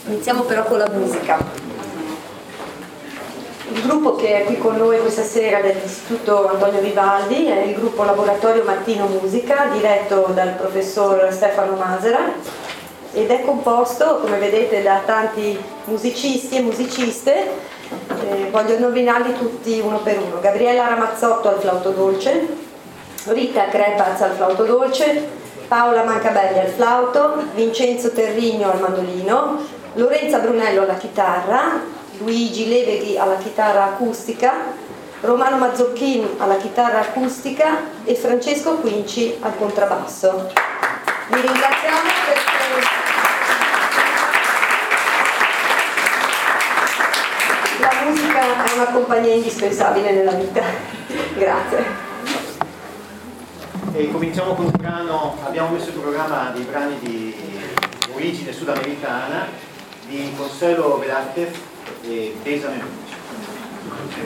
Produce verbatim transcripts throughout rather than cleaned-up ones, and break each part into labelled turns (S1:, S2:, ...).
S1: Iniziamo però con la musica. Il gruppo che è qui con noi questa sera dell'Istituto Antonio Vivaldi è il gruppo Laboratorio Mattino Musica, diretto dal professor Stefano Masera, ed è composto, come vedete, da tanti musicisti e musiciste. Eh, voglio nominarli tutti uno per uno: Gabriella Ramazzotto al flauto dolce, Rita Crepaz al flauto dolce, Paola Mancabelli al flauto, Vincenzo Terrigno al mandolino, Lorenza Brunello alla chitarra, Luigi Leveghi alla chitarra acustica, Romano Mazzocchin alla chitarra acustica e Francesco Quinci al contrabbasso. Vi ringraziamo perché la musica è una compagnia indispensabile nella vita. Grazie.
S2: E cominciamo con un brano. Abbiamo messo in programma dei brani di origine sudamericana di Consuelo Velázquez e Bésame mucho.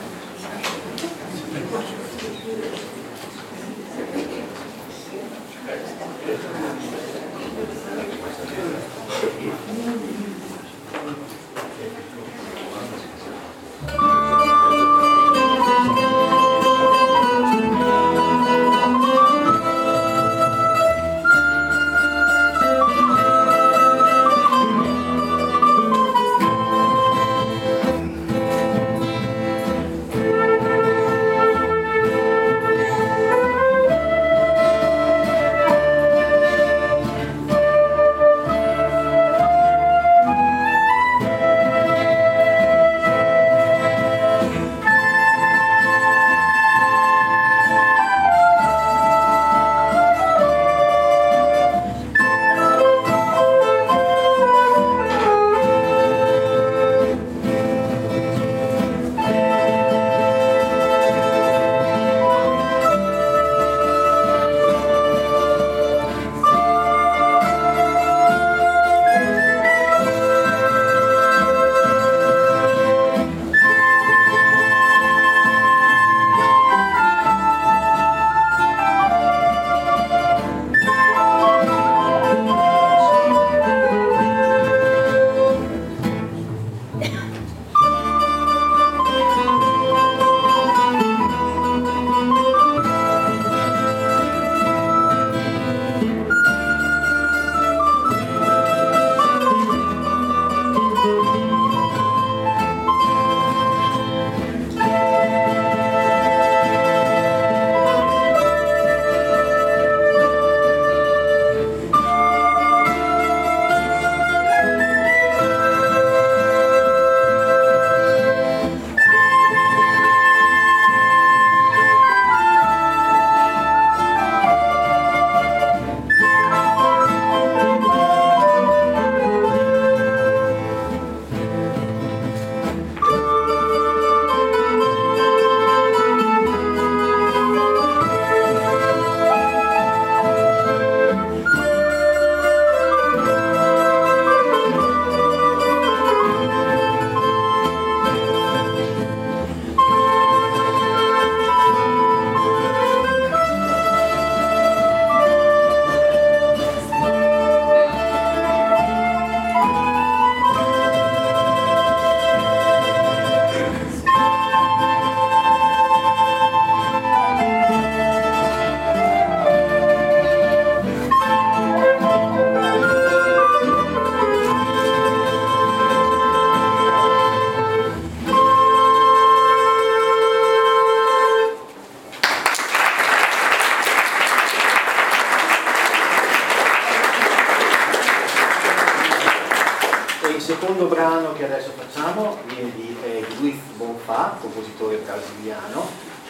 S2: Brano che adesso facciamo viene di eh, Luis Bonfà, compositore brasiliano,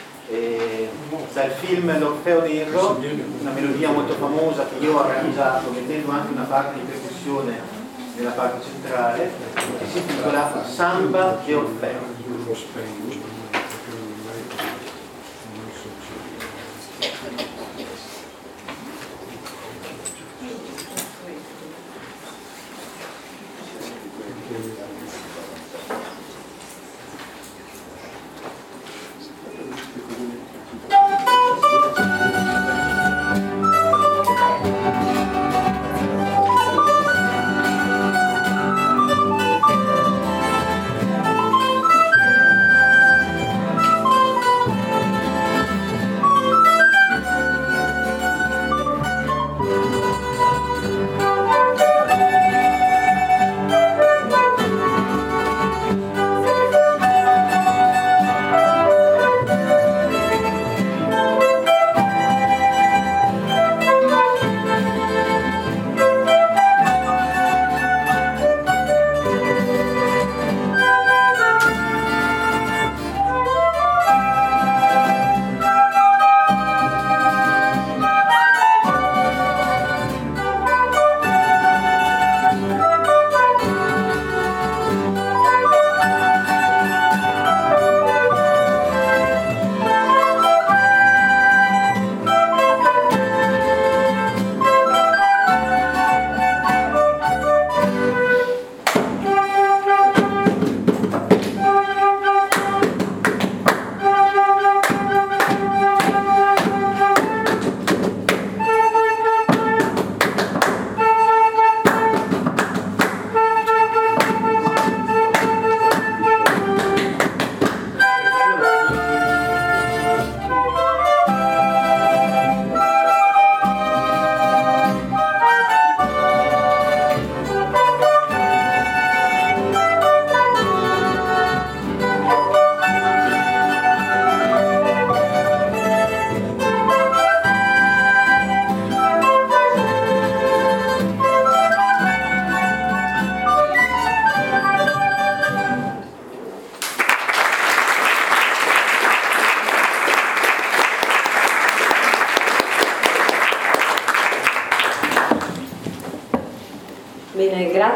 S2: eh, dal film L'Orfeo Nero, una melodia molto famosa che io ho arrangiato mettendo anche una parte di percussione nella parte centrale, che si intitola Samba de Orfeo.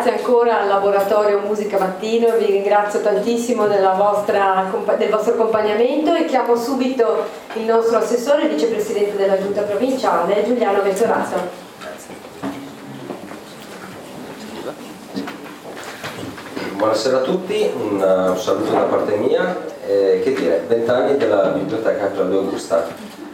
S1: grazie ancora al Laboratorio Musica Mattino, vi ringrazio tantissimo della vostra, del vostro accompagnamento e chiamo subito il nostro assessore e vicepresidente della Giunta Provinciale, Giuliano Vezzorazzo.
S3: Buonasera a tutti, un saluto da parte mia, eh, che dire, vent'anni della biblioteca Claudio Augusta.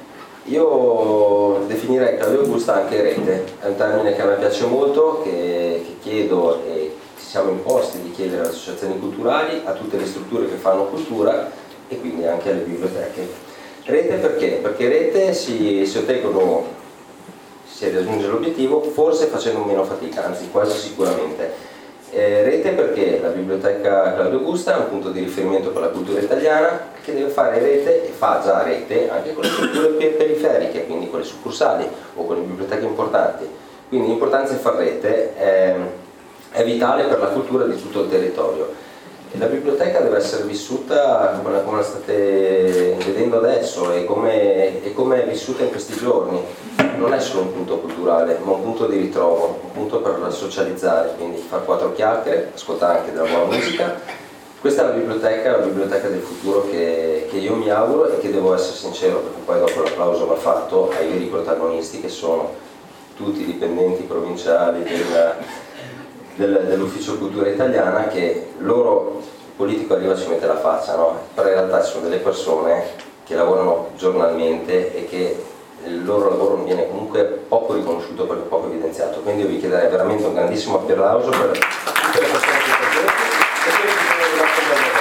S3: Io definirei Claudio Augusta anche rete, è un termine che a me piace molto, che, che chiedo e ci siamo imposti di chiedere alle associazioni culturali, a tutte le strutture che fanno cultura e quindi anche alle biblioteche. Rete perché? Perché rete si, si ottengono, si raggiunge l'obiettivo forse facendo meno fatica, anzi quasi sicuramente. Eh, rete perché la biblioteca Claudio Augusta è un punto di riferimento per la cultura italiana che deve fare rete e fa già rete anche con le strutture periferiche, quindi con le succursali o con le biblioteche importanti. Quindi l'importanza di far rete è, è vitale per la cultura di tutto il territorio. E la biblioteca deve essere vissuta come, come la state vedendo adesso e come, e come è vissuta in questi giorni. Non è solo un punto culturale, ma un punto di ritrovo, un punto per socializzare, quindi fare quattro chiacchiere, ascoltare anche della buona musica. Questa è la biblioteca, la biblioteca del futuro che, che io mi auguro e che devo essere sincero, perché poi dopo l'applauso va fatto ai veri protagonisti che sono tutti i dipendenti provinciali del, del, dell'Ufficio Cultura Italiana, che loro, il politico arriva e ci mette la faccia, no? Però in realtà ci sono delle persone che lavorano giornalmente e che il loro lavoro non viene comunque poco riconosciuto perché poco evidenziato, quindi io vi chiederei veramente un grandissimo applauso per tutte le persone che sono presenti e quelli che sono rimasti al lavoro.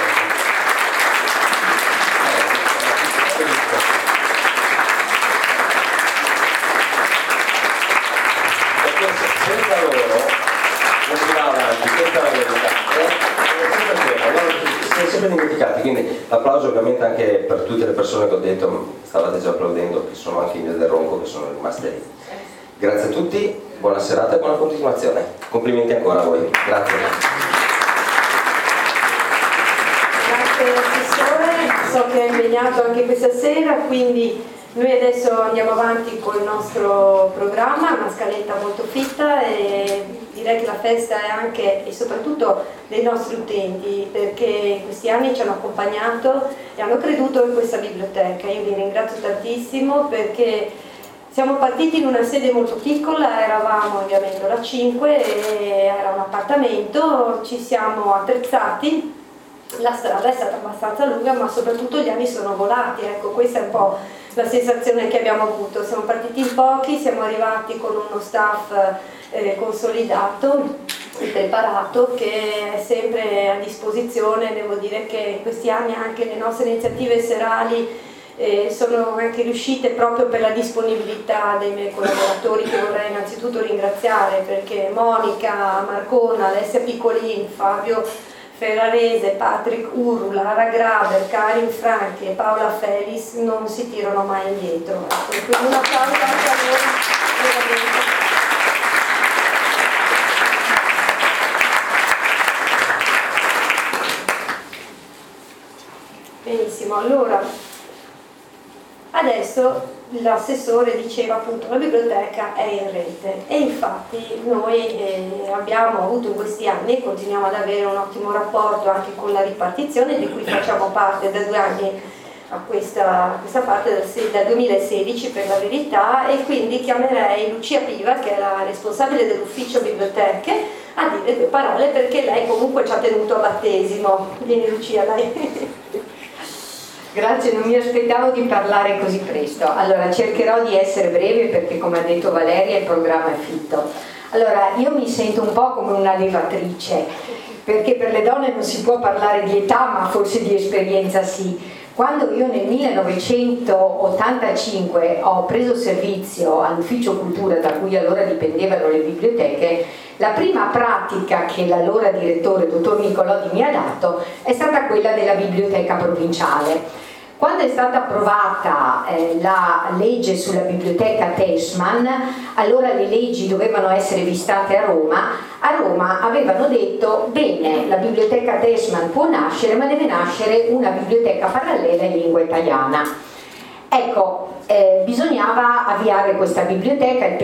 S3: Perché senza loro non si va avanti, senza la verità, si è sempre dimenticati, quindi l'applauso ovviamente anche per tutte le persone che ho detto, stavate già applaudendo, che sono anche in Via del Ronco, che sono rimaste lì. Grazie a tutti, buona serata e buona continuazione. Complimenti ancora a voi. Grazie.
S1: Grazie Assessore, so che è impegnato anche questa sera, quindi noi adesso andiamo avanti con il nostro programma, una scaletta molto fitta e direi che la festa è anche e soprattutto dei nostri utenti, perché in questi anni ci hanno accompagnato e hanno creduto in questa biblioteca. Io vi ringrazio tantissimo perché siamo partiti in una sede molto piccola, eravamo ovviamente la cinque, era un appartamento, ci siamo attrezzati, la strada è stata abbastanza lunga ma soprattutto gli anni sono volati, ecco questa è un po' la sensazione che abbiamo avuto. Siamo partiti in pochi, siamo arrivati con uno staff eh, consolidato e preparato che è sempre a disposizione. Devo dire che in questi anni anche le nostre iniziative serali eh, sono anche riuscite proprio per la disponibilità dei miei collaboratori, che vorrei innanzitutto ringraziare, perché Monica Marcona, Alessia Piccolin, Fabio Ferrarese, Patrick Urula, Lara Graber, Karin Franchi e Paola Felis non si tirano mai indietro. Ecco, quindi un applauso anche a loro. Benissimo, allora adesso l'assessore diceva appunto la biblioteca è in rete e infatti noi eh, abbiamo avuto in questi anni e continuiamo ad avere un ottimo rapporto anche con la ripartizione di cui facciamo parte da due anni a questa, a questa parte dal, dal duemilasedici per la verità, e quindi chiamerei Lucia Piva, che è la responsabile dell'ufficio biblioteche, a dire due parole perché lei comunque ci ha tenuto a battesimo. Vieni Lucia, lei.
S4: Grazie, non mi aspettavo di parlare così presto. Allora cercherò di essere breve perché, come ha detto Valeria, il programma è fitto. Allora, io mi sento un po' come una levatrice, perché per le donne non si può parlare di età, ma forse di esperienza sì. Quando io nel millenovecentottantacinque ho preso servizio all'Ufficio Cultura, da cui allora dipendevano le biblioteche, la prima pratica che l'allora direttore, dottor Nicolodi, mi ha dato è stata quella della biblioteca provinciale. Quando è stata approvata eh, la legge sulla biblioteca Tessman, allora le leggi dovevano essere vistate a Roma. A Roma avevano detto: bene, la biblioteca Tessman può nascere, ma deve nascere una biblioteca parallela in lingua italiana. Ecco, eh, bisognava avviare questa biblioteca, il percorso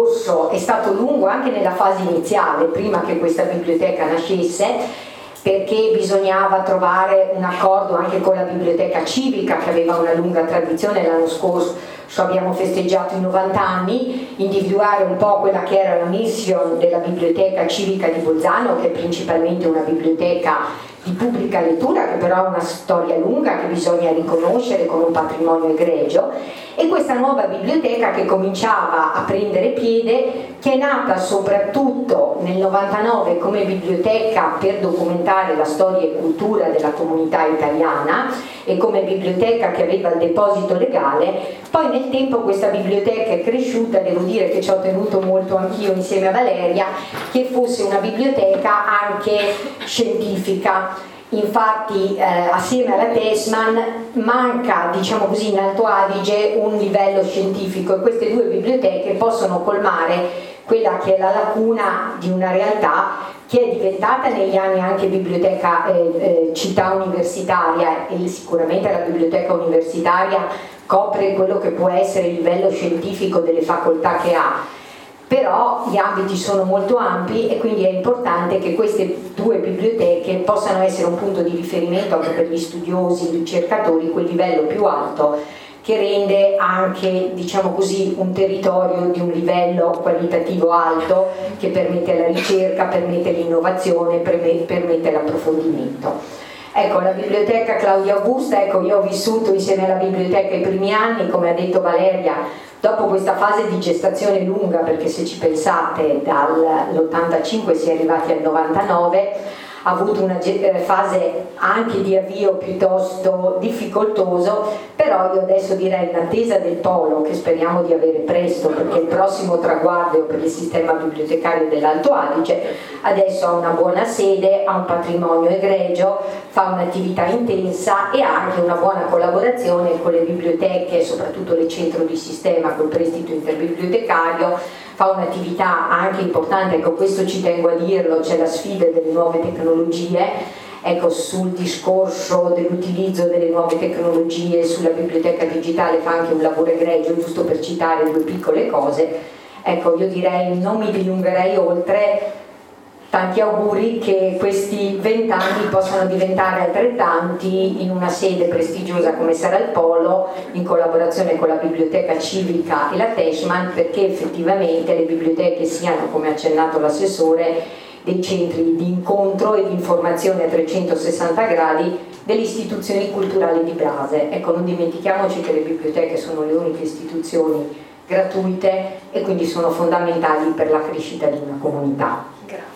S4: discorso è stato lungo anche nella fase iniziale, prima che questa biblioteca nascesse, perché bisognava trovare un accordo anche con la biblioteca civica, che aveva una lunga tradizione. L'anno scorso abbiamo festeggiato i novanta anni, individuare un po' quella che era la mission della biblioteca civica di Bolzano, che è principalmente una biblioteca di pubblica lettura, che però ha una storia lunga che bisogna riconoscere come un patrimonio egregio, e questa nuova biblioteca che cominciava a prendere piede, che è nata soprattutto nel novantanove come biblioteca per documentare la storia e cultura della comunità italiana e come biblioteca che aveva il deposito legale. Poi nel tempo questa biblioteca è cresciuta, devo dire che ci ho tenuto molto anch'io insieme a Valeria, che fosse una biblioteca anche scientifica. Infatti eh, assieme alla Tessman manca, diciamo così, in Alto Adige un livello scientifico, e queste due biblioteche possono colmare quella che è la lacuna di una realtà che è diventata negli anni anche biblioteca eh, eh, città universitaria, e sicuramente la biblioteca universitaria copre quello che può essere il livello scientifico delle facoltà che ha. Però gli ambiti sono molto ampi e quindi è importante che queste due biblioteche possano essere un punto di riferimento anche per gli studiosi, i ricercatori, quel livello più alto che rende anche, diciamo così, un territorio di un livello qualitativo alto, che permette la ricerca, permette l'innovazione, permette l'approfondimento. Ecco, la biblioteca Claudia Augusta, ecco, io ho vissuto insieme alla biblioteca i primi anni, come ha detto Valeria, dopo questa fase di gestazione lunga, perché se ci pensate dall'ottantacinque si è arrivati al novantanove, ha avuto una fase anche di avvio piuttosto difficoltoso, però io adesso direi, in attesa del polo che speriamo di avere presto, perché il prossimo traguardo per il sistema bibliotecario dell'Alto Adige, adesso ha una buona sede, ha un patrimonio egregio, fa un'attività intensa e ha anche una buona collaborazione con le biblioteche, soprattutto le centro di sistema col prestito interbibliotecario. Fa un'attività anche importante, ecco, questo ci tengo a dirlo, c'è la sfida delle nuove tecnologie, ecco, sul discorso dell'utilizzo delle nuove tecnologie, sulla biblioteca digitale fa anche un lavoro egregio, giusto per citare due piccole cose. Ecco, io direi, non mi dilungherei oltre, tanti auguri che questi vent'anni possano diventare altrettanti in una sede prestigiosa come sarà il Polo, in collaborazione con la biblioteca civica e la Tessman, perché effettivamente le biblioteche siano, come ha accennato l'assessore, dei centri di incontro e di informazione a trecentosessanta gradi delle istituzioni culturali di base. Ecco, non dimentichiamoci che le biblioteche sono le uniche istituzioni gratuite e quindi sono fondamentali per la crescita di una comunità.
S1: Grazie.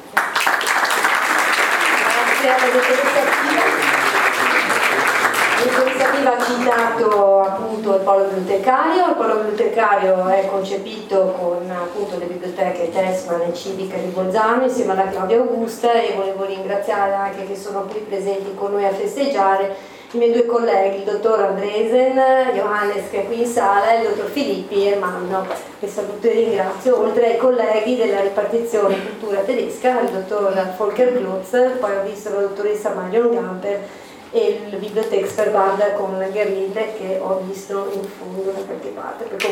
S1: La dottoressa Piva ha citato appunto il polo bibliotecario. Il polo bibliotecario è concepito con appunto le biblioteche Tessman e Civica di Bolzano insieme alla Claudia Augusta, e volevo ringraziare anche che sono qui presenti con noi a festeggiare i miei due colleghi, il dottor Andresen, Johannes che è qui in sala, e il dottor Filippi e Manno, che saluto e ringrazio, oltre ai colleghi della ripartizione cultura tedesca, il dottor Volker Glutz, poi ho visto la dottoressa Marion Gamper e il Bibliotheksverband con Gerlinde che ho visto in fondo da qualche parte. Ecco,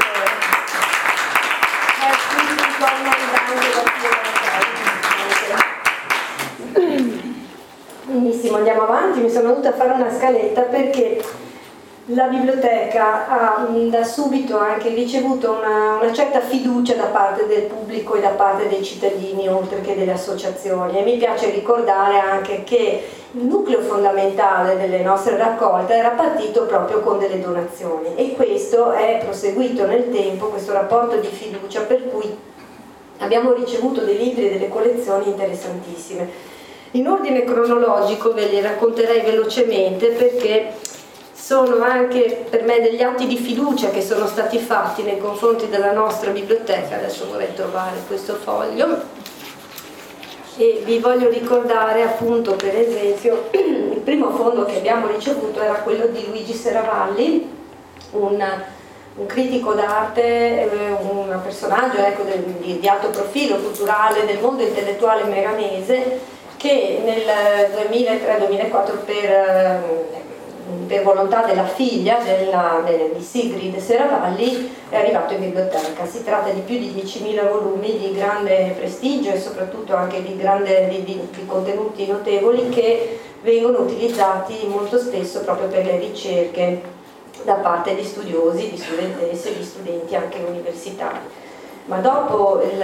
S1: benissimo, andiamo avanti. Mi sono dovuta fare una scaletta perché la biblioteca ha da subito anche ricevuto una, una certa fiducia da parte del pubblico e da parte dei cittadini, oltre che delle associazioni, e mi piace ricordare anche che il nucleo fondamentale delle nostre raccolte era partito proprio con delle donazioni, e questo è proseguito nel tempo, questo rapporto di fiducia, per cui abbiamo ricevuto dei libri e delle collezioni interessantissime. In ordine cronologico ve li racconterei velocemente perché sono anche per me degli atti di fiducia che sono stati fatti nei confronti della nostra biblioteca. Adesso vorrei trovare questo foglio e vi voglio ricordare appunto, per esempio, il primo fondo che abbiamo ricevuto era quello di Luigi Seravalli, un, un critico d'arte, un personaggio ecco, del, di, di alto profilo culturale del mondo intellettuale meganese, che nel duemilatré duemilaquattro per per volontà della figlia della, de, di Sigrid Seravalli, è arrivato in biblioteca. Si tratta di più di diecimila volumi di grande prestigio e soprattutto anche di, grande, di, di, di contenuti notevoli che vengono utilizzati molto spesso proprio per le ricerche da parte di studiosi, di studentesse e di studenti anche universitari. Ma dopo il,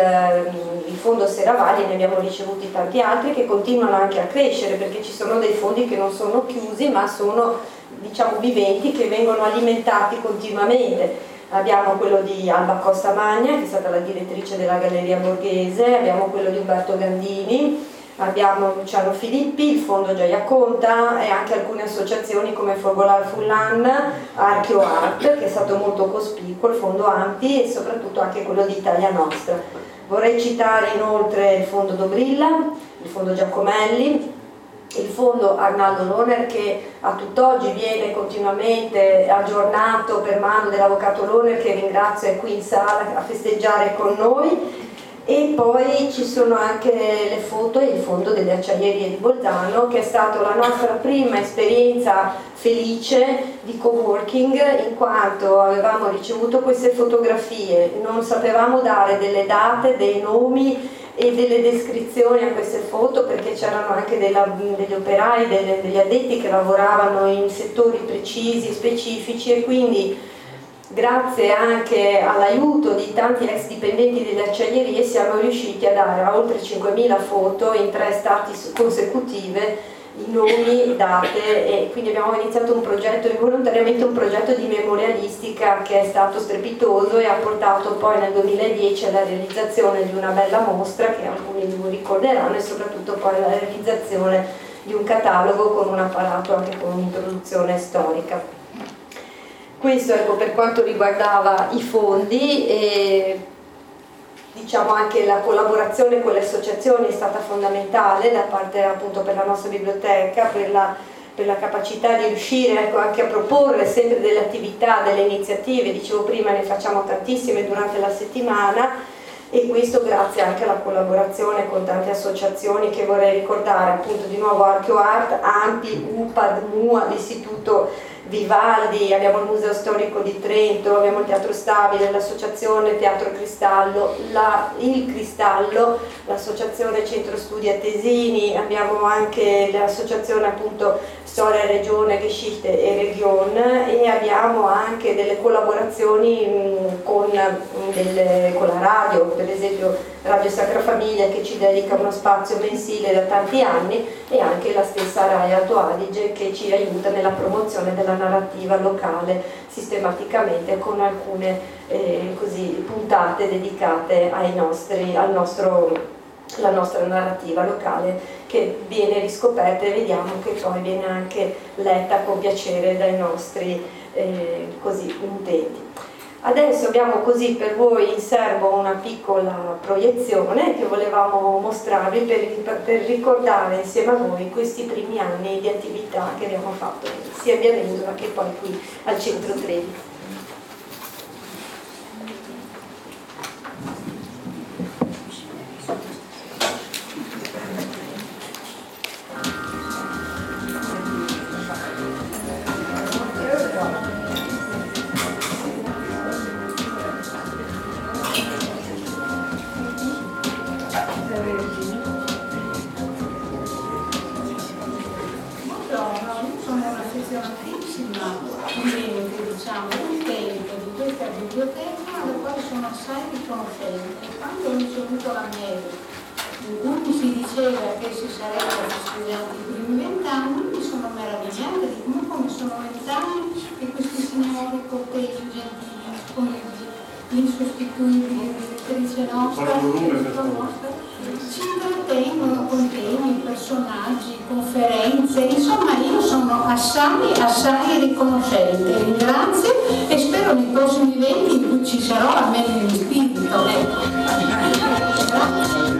S1: il fondo Seravalli ne abbiamo ricevuti tanti altri che continuano anche a crescere, perché ci sono dei fondi che non sono chiusi ma sono, diciamo, viventi, che vengono alimentati continuamente. Abbiamo quello di Alba Costa Magna, che è stata la direttrice della Galleria Borghese, abbiamo quello di Umberto Gandini, abbiamo Luciano Filippi, il fondo Gioia Conta e anche alcune associazioni come Fogolar Fullan, Archeo Art, che è stato molto cospicuo, il fondo Anti e soprattutto anche quello di Italia Nostra. Vorrei citare inoltre il fondo Dobrilla, il fondo Giacomelli, il fondo Arnaldo Lohner, che a tutt'oggi viene continuamente aggiornato per mano dell'avvocato Lohner, che ringrazio, è qui in sala a festeggiare con noi. E poi ci sono anche le foto e il fondo delle acciaierie di Bolzano, che è stata la nostra prima esperienza felice di coworking, in quanto avevamo ricevuto queste fotografie, non sapevamo dare delle date, dei nomi e delle descrizioni a queste foto, perché c'erano anche della, degli operai, delle, degli addetti che lavoravano in settori precisi, specifici, e quindi grazie anche all'aiuto di tanti ex dipendenti delle acciaierie siamo riusciti a dare a oltre cinquemila foto in tre estati consecutive i nomi, date, e quindi abbiamo iniziato un progetto, involontariamente un progetto di memorialistica che è stato strepitoso e ha portato poi nel duemiladieci alla realizzazione di una bella mostra che alcuni di voi ricorderanno, e soprattutto poi alla realizzazione di un catalogo con un apparato anche con un'introduzione storica. Questo, ecco, per quanto riguardava i fondi, e diciamo anche la collaborazione con le associazioni è stata fondamentale da parte, appunto, per la nostra biblioteca, per la, per la capacità di riuscire, ecco, anche a proporre sempre delle attività, delle iniziative. Dicevo prima, ne facciamo tantissime durante la settimana, e questo grazie anche alla collaborazione con tante associazioni che vorrei ricordare, appunto, di nuovo Archeo Art, Ampi, U P A D, M U A, l'Istituto Vivaldi, abbiamo il Museo Storico di Trento, abbiamo il Teatro Stabile, l'associazione Teatro Cristallo, la, il Cristallo, l'associazione Centro Studi Atesini, abbiamo anche l'associazione, appunto, Storia Regione, Geschichte e Region, e abbiamo anche delle collaborazioni mh, con, mh, delle, con la radio, per esempio Radio Sacra Famiglia, che ci dedica uno spazio mensile da tanti anni, e anche la stessa Rai Alto Adige, che ci aiuta nella promozione della narrativa locale sistematicamente con alcune eh, così, puntate dedicate ai nostri, al nostro, alla nostra narrativa locale, che viene riscoperta e vediamo che poi viene anche letta con piacere dai nostri eh, così, utenti. Adesso abbiamo così per voi in serbo una piccola proiezione che volevamo mostrarvi per, per ricordare insieme a voi questi primi anni di attività che abbiamo fatto sia a Via Vendola che poi qui al Centro Trevi.
S5: Biblioteca alla quale sono assai riconoscente. Quando ho ricevuto la mail in cui si diceva che si sarebbero studiati i primi vent'anni, mi sono meravigliata di come, come sono vent'anni che questi signori cortesi, gentili, disponibili, insostituibili, direttrice nostra, ci intrattengono con temi, personaggi, conferenze, insomma io sono assai, assai riconoscente, ringrazio e spero nei prossimi eventi in cui ci sarò almeno in spirito. Grazie.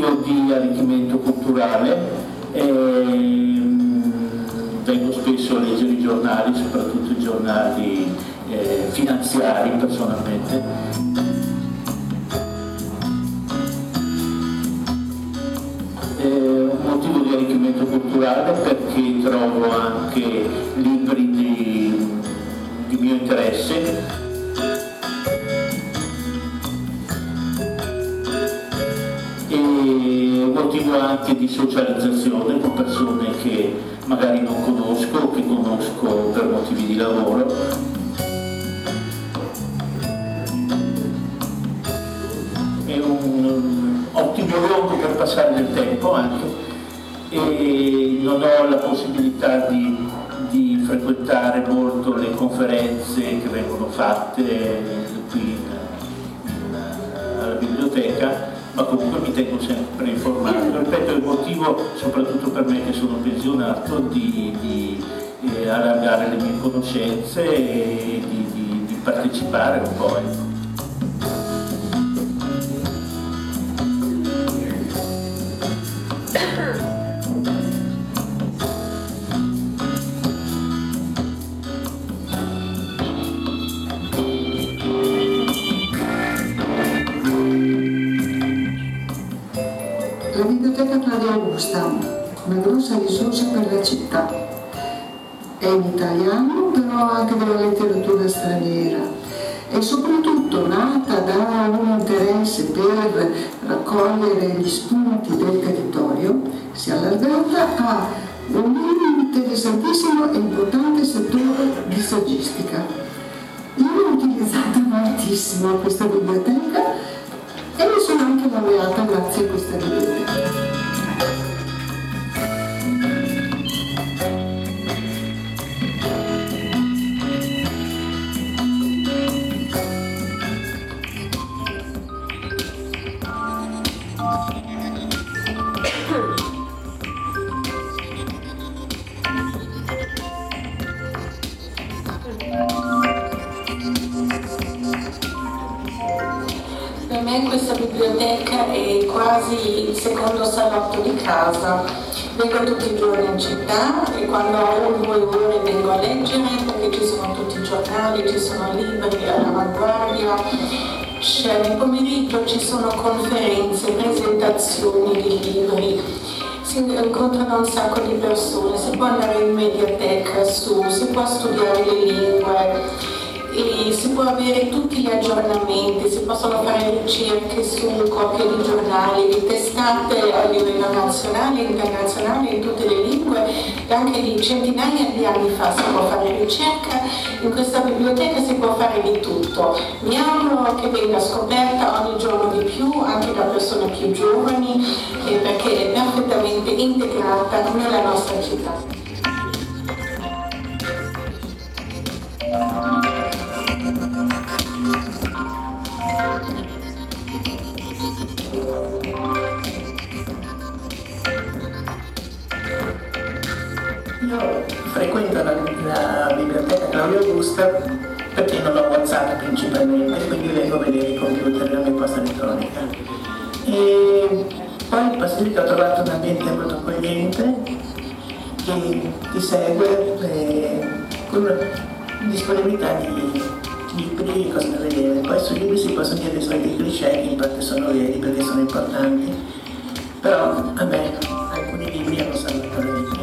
S6: motivo di arricchimento culturale. E vengo spesso a leggere i giornali, soprattutto i giornali eh, finanziari personalmente. È un motivo di arricchimento culturale perché trovo anche libri di, di mio interesse. E un motivo anche di socializzazione con persone che magari non conosco o che conosco per motivi di lavoro. È un ottimo luogo per passare del tempo anche, e non ho la possibilità di, di frequentare molto le conferenze che vengono fatte qui in, in, alla biblioteca, ma comunque mi tengo sempre informato. Ripeto, è il motivo, soprattutto per me che sono pensionato, di, di eh, allargare le mie conoscenze e di, di, di partecipare un po'. Ecco.
S7: La Biblioteca Claudia Augusta, una grossa risorsa per la città. È in italiano, però anche della letteratura straniera. E soprattutto nata da un interesse per raccogliere gli spunti del territorio, si è allargata a un interessantissimo e importante settore di saggistica. Io ho utilizzato moltissimo questa biblioteca e mi sono anche laureata grazie a questa biblioteca.
S5: Per me questa biblioteca è quasi il secondo salotto di casa. Vengo tutti i giorni in città e quando ho un due ore vengo a leggere, perché ci sono tutti i giornali, ci sono libri all'avanguardia. Nel pomeriggio ci sono conferenze, presentazioni di libri, si incontrano un sacco di persone, si può andare in mediateca su, si può studiare le lingue. E si può avere tutti gli aggiornamenti, si possono fare ricerche su copie di giornali, di testate a livello nazionale e internazionale in tutte le lingue, e anche di centinaia di anni fa si può fare ricerca. In questa biblioteca si può fare di tutto. Mi auguro che venga scoperta ogni giorno di più anche da persone più giovani, perché è perfettamente integrata nella nostra città.
S6: Io frequento la, la biblioteca Claudia Augusta perché non ho WhatsApp principalmente, quindi vengo a vedere i computer e la mia posta elettronica. E poi posso dire che ho trovato un ambiente molto accogliente che ti segue eh, con disponibilità di libri e cose da vedere. Poi sui libri si possono dire dei soliti cliché che in parte sono veri perché sono importanti, però a me alcuni libri hanno salvato la vita.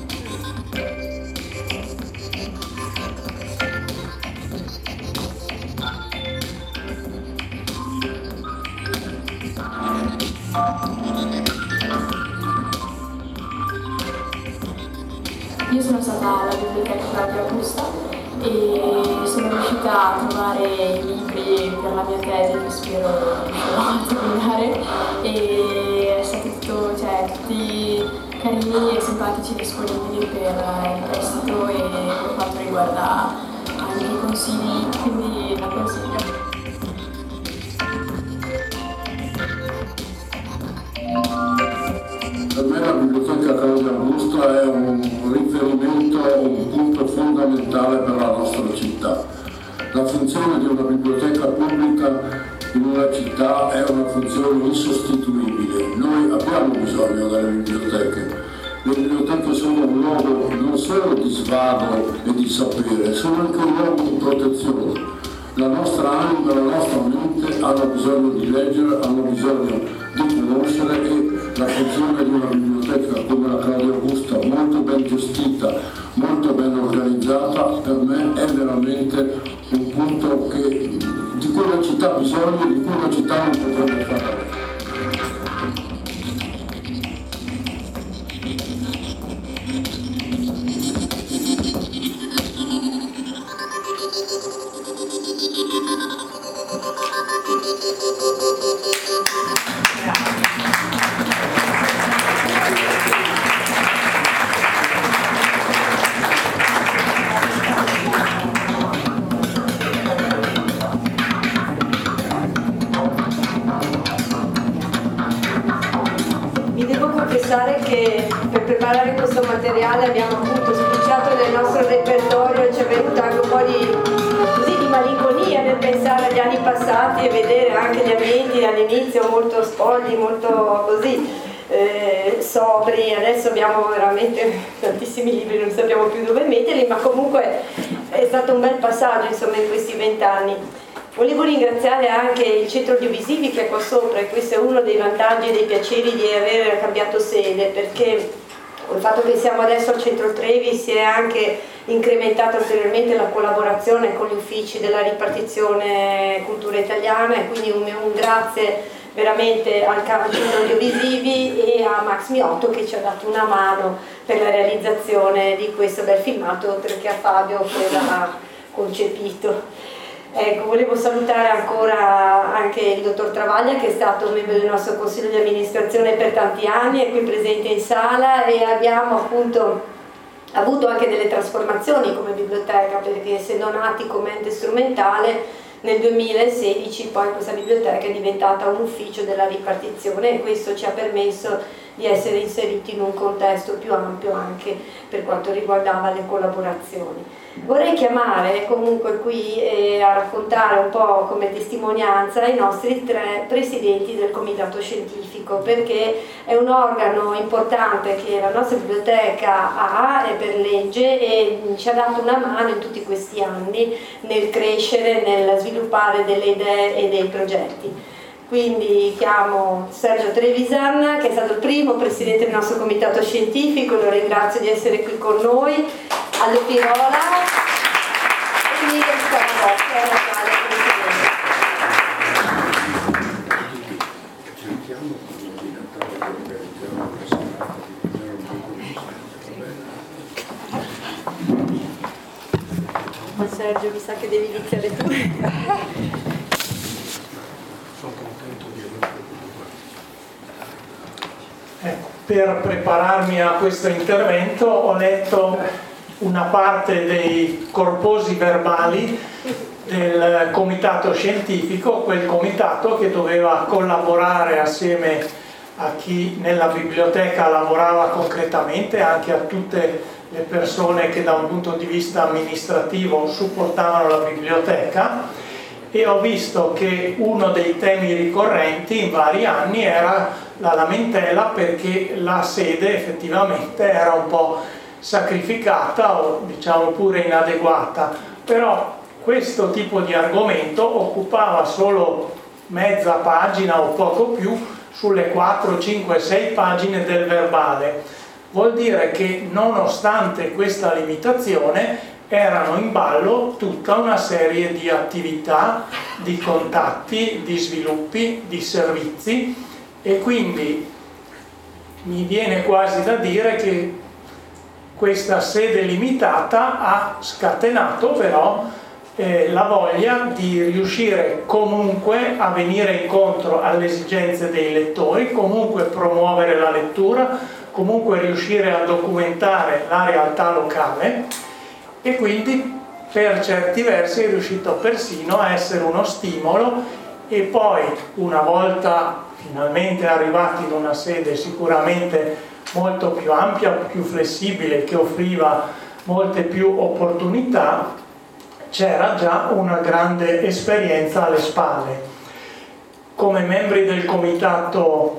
S8: Io sono stata alla biblioteca Claudia Augusta e sono riuscita a trovare i libri per la mia tesi che spero riuscirò a terminare, e è stato tutto, cioè, tutti carini e simpatici e disponibili per il prestito e per quanto riguarda anche i consigli, quindi la consiglio.
S9: Per me la biblioteca Claudia Augusta è un riferimento, un punto fondamentale per la nostra città. La funzione di una biblioteca pubblica in una città è una funzione insostituibile. Noi abbiamo bisogno delle biblioteche. Le biblioteche sono un luogo non solo di svago e di sapere, sono anche un luogo di protezione. La nostra anima e la nostra mente hanno bisogno di leggere, hanno bisogno di conoscere, e la funzione di una biblioteca come la Claudia Augusta, molto ben gestita, molto ben organizzata, per me è veramente un punto che, di cui la città ha bisogno e di cui la città non potrebbe fare.
S1: Che per preparare questo materiale abbiamo appunto spicciato nel nostro repertorio e ci è venuta anche un po' di, così, di malinconia nel pensare agli anni passati e vedere anche gli ambienti all'inizio molto spogli, molto così eh, sobri. Adesso abbiamo veramente tantissimi libri, non sappiamo più dove metterli, ma comunque è stato un bel passaggio insomma in questi vent'anni. Volevo ringraziare anche il centro audiovisivi che è qua sopra, e questo è uno dei vantaggi e dei piaceri di aver cambiato sede, perché col fatto che siamo adesso al centro Trevi si è anche incrementata ulteriormente la collaborazione con gli uffici della ripartizione cultura italiana, e quindi un, un grazie veramente al centro audiovisivi e a Max Miotto che ci ha dato una mano per la realizzazione di questo bel filmato, oltre che a Fabio che l'ha concepito. Ecco, volevo salutare ancora anche il dottor Travaglia, che è stato membro del nostro consiglio di amministrazione per tanti anni, è qui presente in sala, e abbiamo appunto avuto anche delle trasformazioni come biblioteca, perché essendo nati come ente strumentale nel duemilasedici poi questa biblioteca è diventata un ufficio della ripartizione, e questo ci ha permesso di essere inseriti in un contesto più ampio anche per quanto riguardava le collaborazioni. Vorrei chiamare comunque qui eh, a raccontare un po' come testimonianza i nostri tre presidenti del comitato scientifico, perché è un organo importante che la nostra biblioteca ha per legge e ci ha dato una mano in tutti questi anni nel crescere, nel sviluppare delle idee e dei progetti. Quindi chiamo Sergio Trevisan, che è stato il primo presidente del nostro comitato scientifico, lo ringrazio di essere qui con noi, Aldo Pirola e Miguel Scarpò, che è l'attuale presidente. Ma Sergio, mi sa che devi iniziare tu.
S10: Per prepararmi a questo intervento ho letto una parte dei corposi verbali del comitato scientifico, quel comitato che doveva collaborare assieme a chi nella biblioteca lavorava concretamente, anche a tutte le persone che da un punto di vista amministrativo supportavano la biblioteca, e ho visto che uno dei temi ricorrenti in vari anni era la lamentela perché la sede effettivamente era un po' sacrificata o diciamo pure inadeguata, però questo tipo di argomento occupava solo mezza pagina o poco più sulle quattro, cinque, sei pagine del verbale. Vuol dire che nonostante questa limitazione erano in ballo tutta una serie di attività, di contatti, di sviluppi, di servizi, e quindi mi viene quasi da dire che questa sede limitata ha scatenato però eh, la voglia di riuscire comunque a venire incontro alle esigenze dei lettori, comunque promuovere la lettura, comunque riuscire a documentare la realtà locale, e quindi per certi versi è riuscito persino a essere uno stimolo. E poi, una volta finalmente arrivati in una sede sicuramente molto più ampia, più flessibile, che offriva molte più opportunità, c'era già una grande esperienza alle spalle. Come membri del comitato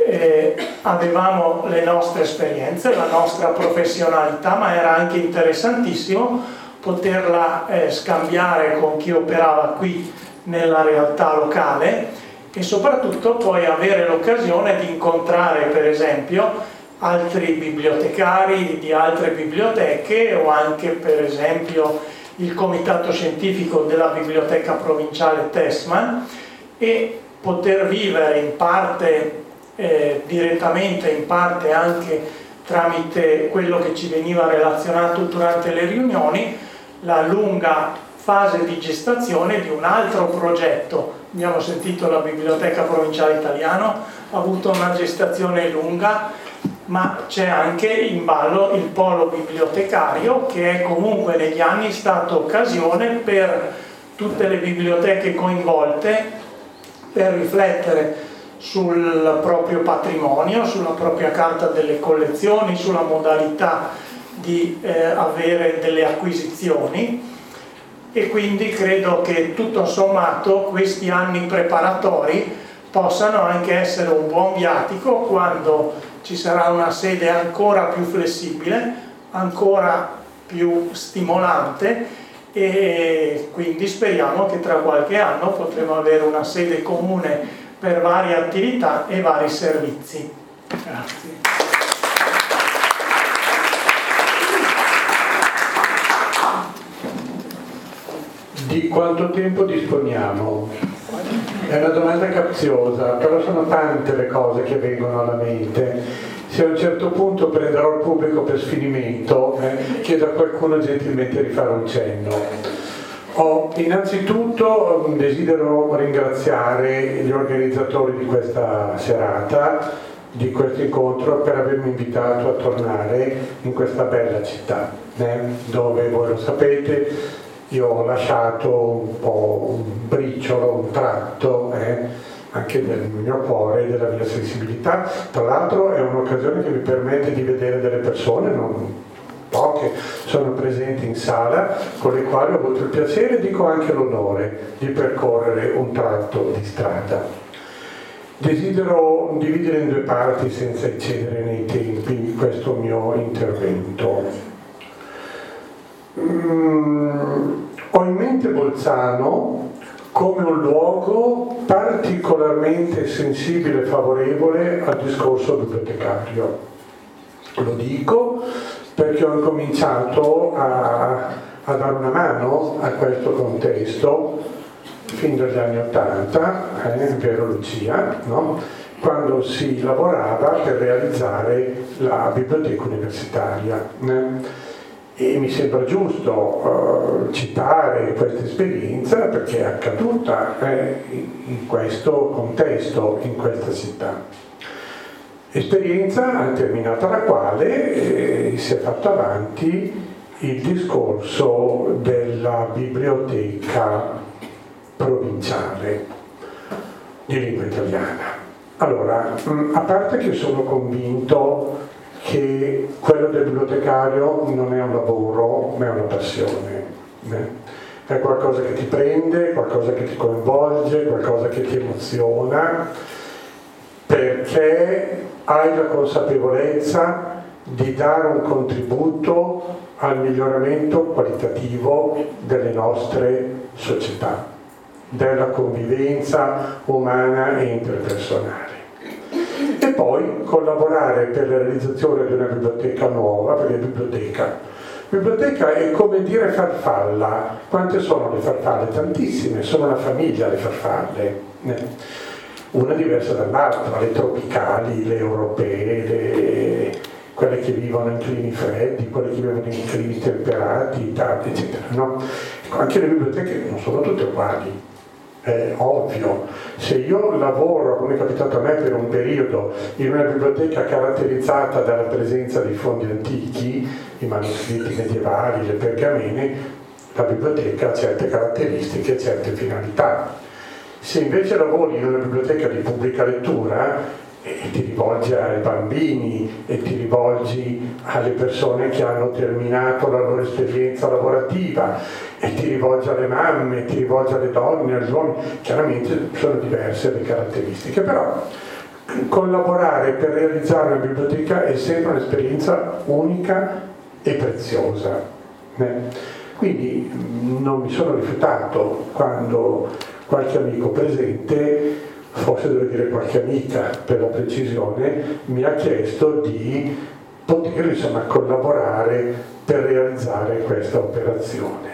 S10: eh, avevamo le nostre esperienze, la nostra professionalità, ma era anche interessantissimo poterla eh, scambiare con chi operava qui nella realtà locale e soprattutto poi avere l'occasione di incontrare per esempio altri bibliotecari di altre biblioteche o anche per esempio il comitato scientifico della biblioteca provinciale Tessman e poter vivere in parte eh, direttamente, in parte anche tramite quello che ci veniva relazionato durante le riunioni, la lunga fase di gestazione di un altro progetto. Abbiamo sentito la Biblioteca Provinciale Italiana ha avuto una gestazione lunga, ma c'è anche in ballo il polo bibliotecario che è comunque negli anni stato occasione per tutte le biblioteche coinvolte per riflettere sul proprio patrimonio, sulla propria carta delle collezioni, sulla modalità di eh, avere delle acquisizioni. E quindi credo che tutto sommato questi anni preparatori possano anche essere un buon viatico quando ci sarà una sede ancora più flessibile, ancora più stimolante e quindi speriamo che tra qualche anno potremo avere una sede comune per varie attività e vari servizi. Grazie.
S11: Di quanto tempo disponiamo? È una domanda capziosa, però sono tante le cose che vengono alla mente. Se a un certo punto prenderò il pubblico per sfinimento, eh, chiedo a qualcuno gentilmente di fare un cenno. Oh, innanzitutto desidero ringraziare gli organizzatori di questa serata, di questo incontro, per avermi invitato a tornare in questa bella città, eh, dove voi lo sapete. Io ho lasciato un po' un briciolo, un tratto eh, anche del mio cuore e della mia sensibilità. Tra l'altro è un'occasione che mi permette di vedere delle persone, non poche, sono presenti in sala, con le quali ho avuto il piacere, dico anche l'onore, di percorrere un tratto di strada. Desidero dividere in due parti, senza eccedere nei tempi, questo mio intervento. Mm, ho in mente Bolzano come un luogo particolarmente sensibile e favorevole al discorso bibliotecario. Lo dico perché ho incominciato a, a dare una mano a questo contesto fin dagli anni Ottanta, eh, è vero Lucia, no? Quando si lavorava per realizzare la biblioteca universitaria. Eh. E mi sembra giusto uh, citare questa esperienza perché è accaduta eh, in questo contesto, in questa città. Esperienza terminata la quale eh, si è fatto avanti il discorso della biblioteca provinciale di lingua italiana. Allora, mh, a parte che sono convinto che quello del bibliotecario non è un lavoro, ma è una passione. È qualcosa che ti prende, qualcosa che ti coinvolge, qualcosa che ti emoziona, perché hai la consapevolezza di dare un contributo al miglioramento qualitativo delle nostre società, della convivenza umana e interpersonale. E poi collaborare per la realizzazione di una biblioteca nuova, perché biblioteca. Biblioteca è come dire farfalla. Quante sono le farfalle? Tantissime, sono una famiglia le farfalle. Una diversa dall'altra, le tropicali, le europee, le... quelle che vivono in climi freddi, quelle che vivono in climi temperati, eccetera. No? Anche le biblioteche non sono tutte uguali. È ovvio, se io lavoro, come è capitato a me per un periodo, in una biblioteca caratterizzata dalla presenza dei fondi antichi, i manoscritti medievali, le pergamene, la biblioteca ha certe caratteristiche, certe finalità. Se invece lavori in una biblioteca di pubblica lettura e ti rivolgi ai bambini e ti rivolgi alle persone che hanno terminato la loro esperienza lavorativa e ti rivolgi alle mamme, ti rivolgi alle donne, agli uomini, chiaramente sono diverse le caratteristiche, però collaborare per realizzare una biblioteca è sempre un'esperienza unica e preziosa. Quindi non mi sono rifiutato quando qualche amico presente, forse devo dire qualche amica per la precisione, mi ha chiesto di poter insomma collaborare per realizzare questa operazione.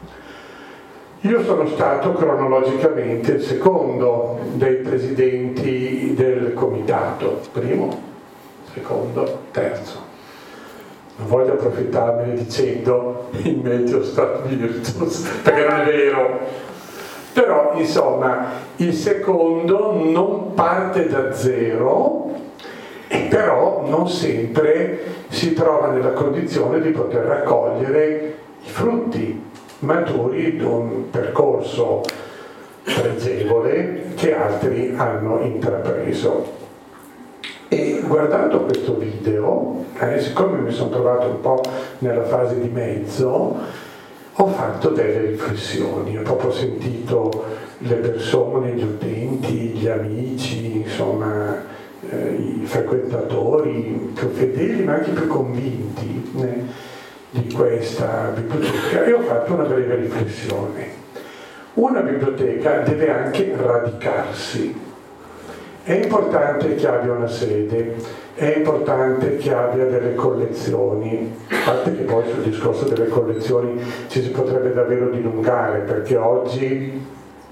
S11: Io sono stato cronologicamente il secondo dei presidenti del comitato, primo, secondo, terzo. Non voglio approfittarmene dicendo il meglio stat virtus, perché non è vero. Però, insomma, il secondo non parte da zero, e però non sempre si trova nella condizione di poter raccogliere i frutti maturi di un percorso pregevole che altri hanno intrapreso. E guardando questo video, eh, siccome mi sono trovato un po' nella fase di mezzo, ho fatto delle riflessioni, ho proprio sentito le persone, gli utenti, gli amici, insomma, eh, i frequentatori più fedeli ma anche più convinti eh, di questa biblioteca, e ho fatto una breve riflessione. Una biblioteca deve anche radicarsi. È importante che abbia una sede, è importante che abbia delle collezioni, a parte che poi sul discorso delle collezioni ci si potrebbe davvero dilungare, perché oggi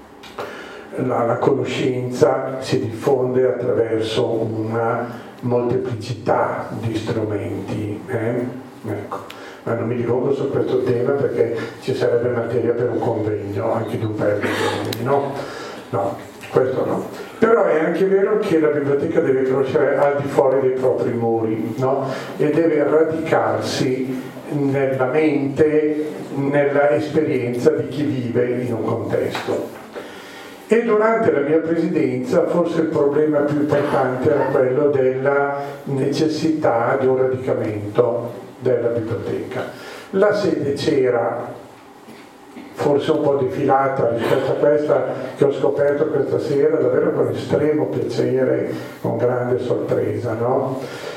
S11: la, la conoscenza si diffonde attraverso una molteplicità di strumenti. Eh? Ecco. Ma non mi dilungo su questo tema perché ci sarebbe materia per un convegno, anche di un paio di giorni, no? No, questo no. Però è anche vero che la biblioteca deve crescere al di fuori dei propri muri, no? E deve radicarsi nella mente, nella esperienza di chi vive in un contesto. E durante la mia presidenza forse il problema più importante era quello della necessità di un radicamento della biblioteca. La sede c'era, forse un po' defilata rispetto a questa che ho scoperto questa sera, davvero con estremo piacere, con grande sorpresa, no?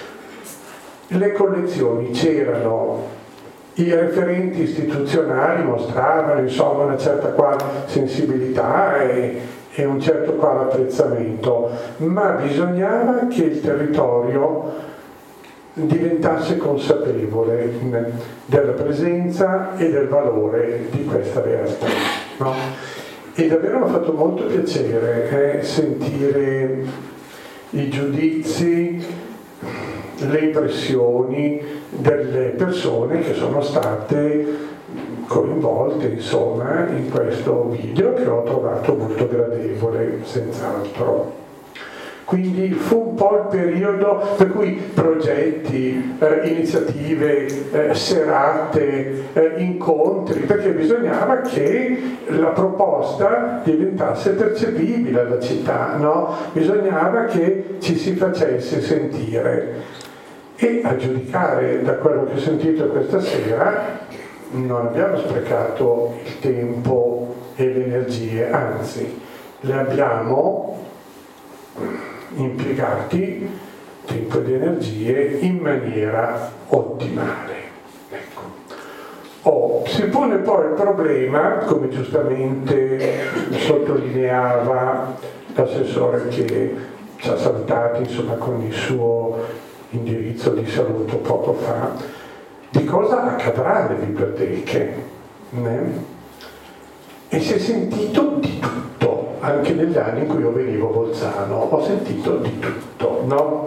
S11: Le collezioni c'erano, i referenti istituzionali mostravano insomma una certa qual sensibilità e, e un certo qual apprezzamento, ma bisognava che il territorio diventasse consapevole della presenza e del valore di questa realtà, no? E davvero mi ha fatto molto piacere eh, sentire i giudizi, le impressioni delle persone che sono state coinvolte insomma in questo video, che ho trovato molto gradevole senz'altro. Quindi fu un po' il periodo per cui progetti, eh, iniziative, eh, serate, eh, incontri, perché bisognava che la proposta diventasse percepibile alla città, no? Bisognava che ci si facesse sentire. E a giudicare da quello che ho sentito questa sera, non abbiamo sprecato il tempo e le energie, anzi, le abbiamo impiegati tempo ed energie in maniera ottimale. Ecco. Oh, si pone poi il problema, come giustamente sottolineava l'assessore che ci ha salutati insomma con il suo indirizzo di saluto poco fa, di cosa accadrà alle biblioteche. Né? E si è sentito di tutto, anche negli anni in cui io venivo a Bolzano, ho sentito di tutto, no?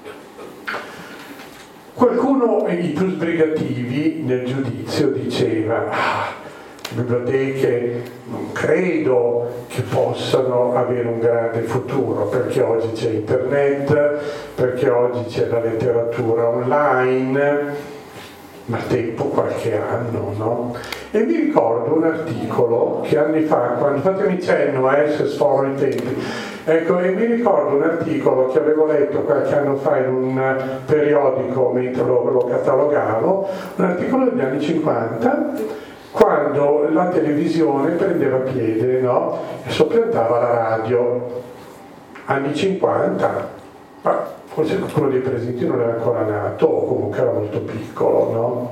S11: Qualcuno, i più sbrigativi nel giudizio, diceva ah, le biblioteche non credo che possano avere un grande futuro, perché oggi c'è internet, perché oggi c'è la letteratura online, ma tempo qualche anno, no? E mi ricordo un articolo che anni fa, quando fatemi cenno, eh, se sforo i tempi, ecco, e mi ricordo un articolo che avevo letto qualche anno fa in un periodico mentre lo, lo catalogavo, un articolo degli anni cinquanta, quando la televisione prendeva piede, no? E soppiantava la radio. Anni cinquanta, ma forse qualcuno dei presenti non era ancora nato o comunque era molto piccolo, no?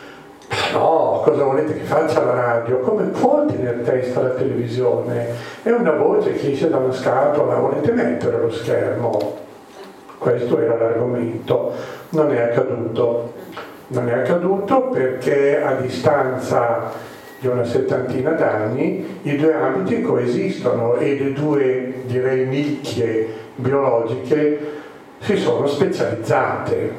S11: No, cosa volete che faccia la radio? Come può tenere testa la televisione? È una voce che esce da una scatola, volete mettere lo schermo? Questo era l'argomento. Non è accaduto. Non è accaduto perché a distanza di una settantina d'anni i due ambiti coesistono e le due, direi, nicchie biologiche si sono specializzate.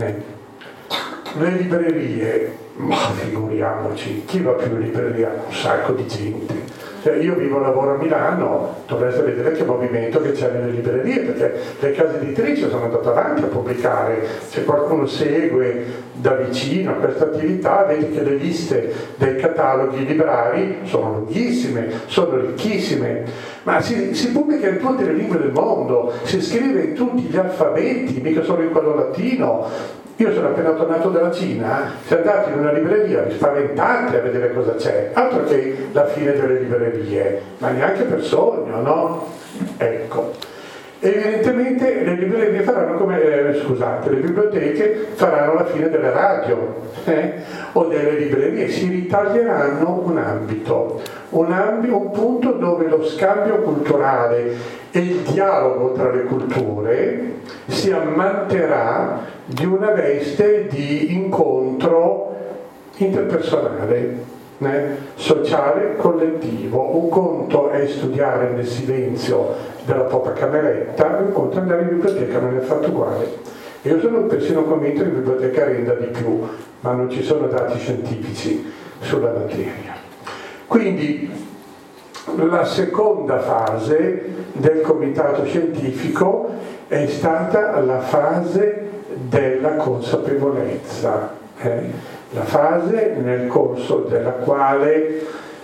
S11: Le librerie, ma figuriamoci, chi va più in libreria? Un sacco di gente. Cioè, io vivo e lavoro a Milano, dovreste vedere che movimento che c'è nelle librerie, perché le case editrici sono andate avanti a pubblicare. Se qualcuno segue da vicino questa attività, vedi che le liste dei cataloghi librari sono lunghissime, sono ricchissime, ma si, si pubblica in tutte le lingue del mondo, si scrive in tutti gli alfabeti, mica solo in quello latino. Io sono appena tornato dalla Cina, se andate in una libreria vi spaventate a vedere cosa c'è, altro che la fine delle librerie, ma neanche per sogno, no? Ecco. Evidentemente le librerie faranno come, eh, scusate, le biblioteche faranno la fine delle radio eh? o delle librerie, si ritaglieranno un ambito, un, ambito, un punto dove lo scambio culturale e il dialogo tra le culture si ammanterà di una veste di incontro interpersonale, eh? sociale, collettivo. Un conto è studiare nel silenzio della propria cameretta, un conto è andare in biblioteca, non è affatto uguale. Io sono persino convinto che la biblioteca renda di più, ma non ci sono dati scientifici sulla materia. Quindi la seconda fase del comitato scientifico è stata la fase della consapevolezza, eh? la fase nel corso della quale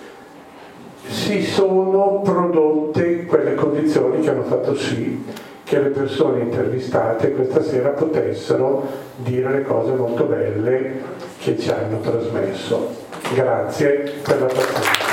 S11: si sono prodotte quelle condizioni che hanno fatto sì che le persone intervistate questa sera potessero dire le cose molto belle che ci hanno trasmesso. Grazie per la pazienza.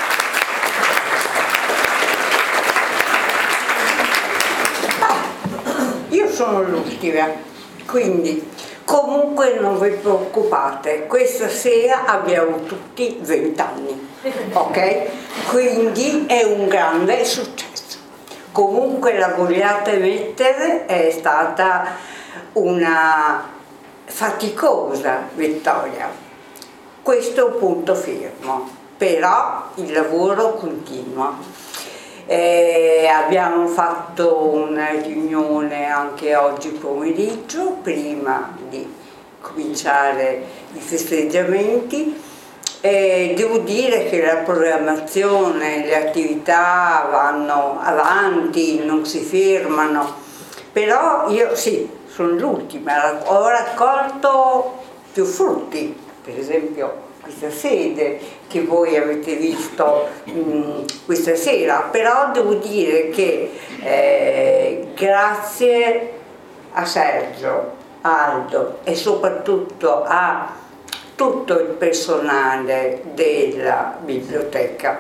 S12: Io sono l'ultima, quindi comunque non vi preoccupate, questa sera abbiamo tutti vent'anni, ok? Quindi è un grande successo. Comunque la vogliate mettere, è stata una faticosa vittoria. Questo è un punto fermo, però il lavoro continua. Eh, abbiamo fatto una riunione anche oggi pomeriggio prima di cominciare i festeggiamenti. Eh, devo dire che la programmazione, le attività vanno avanti, non si fermano, però io sì, sono l'ultima, ho raccolto più frutti, per esempio questa sede che voi avete visto mh, questa sera, però devo dire che eh, grazie a Sergio, Aldo e soprattutto a tutto il personale della biblioteca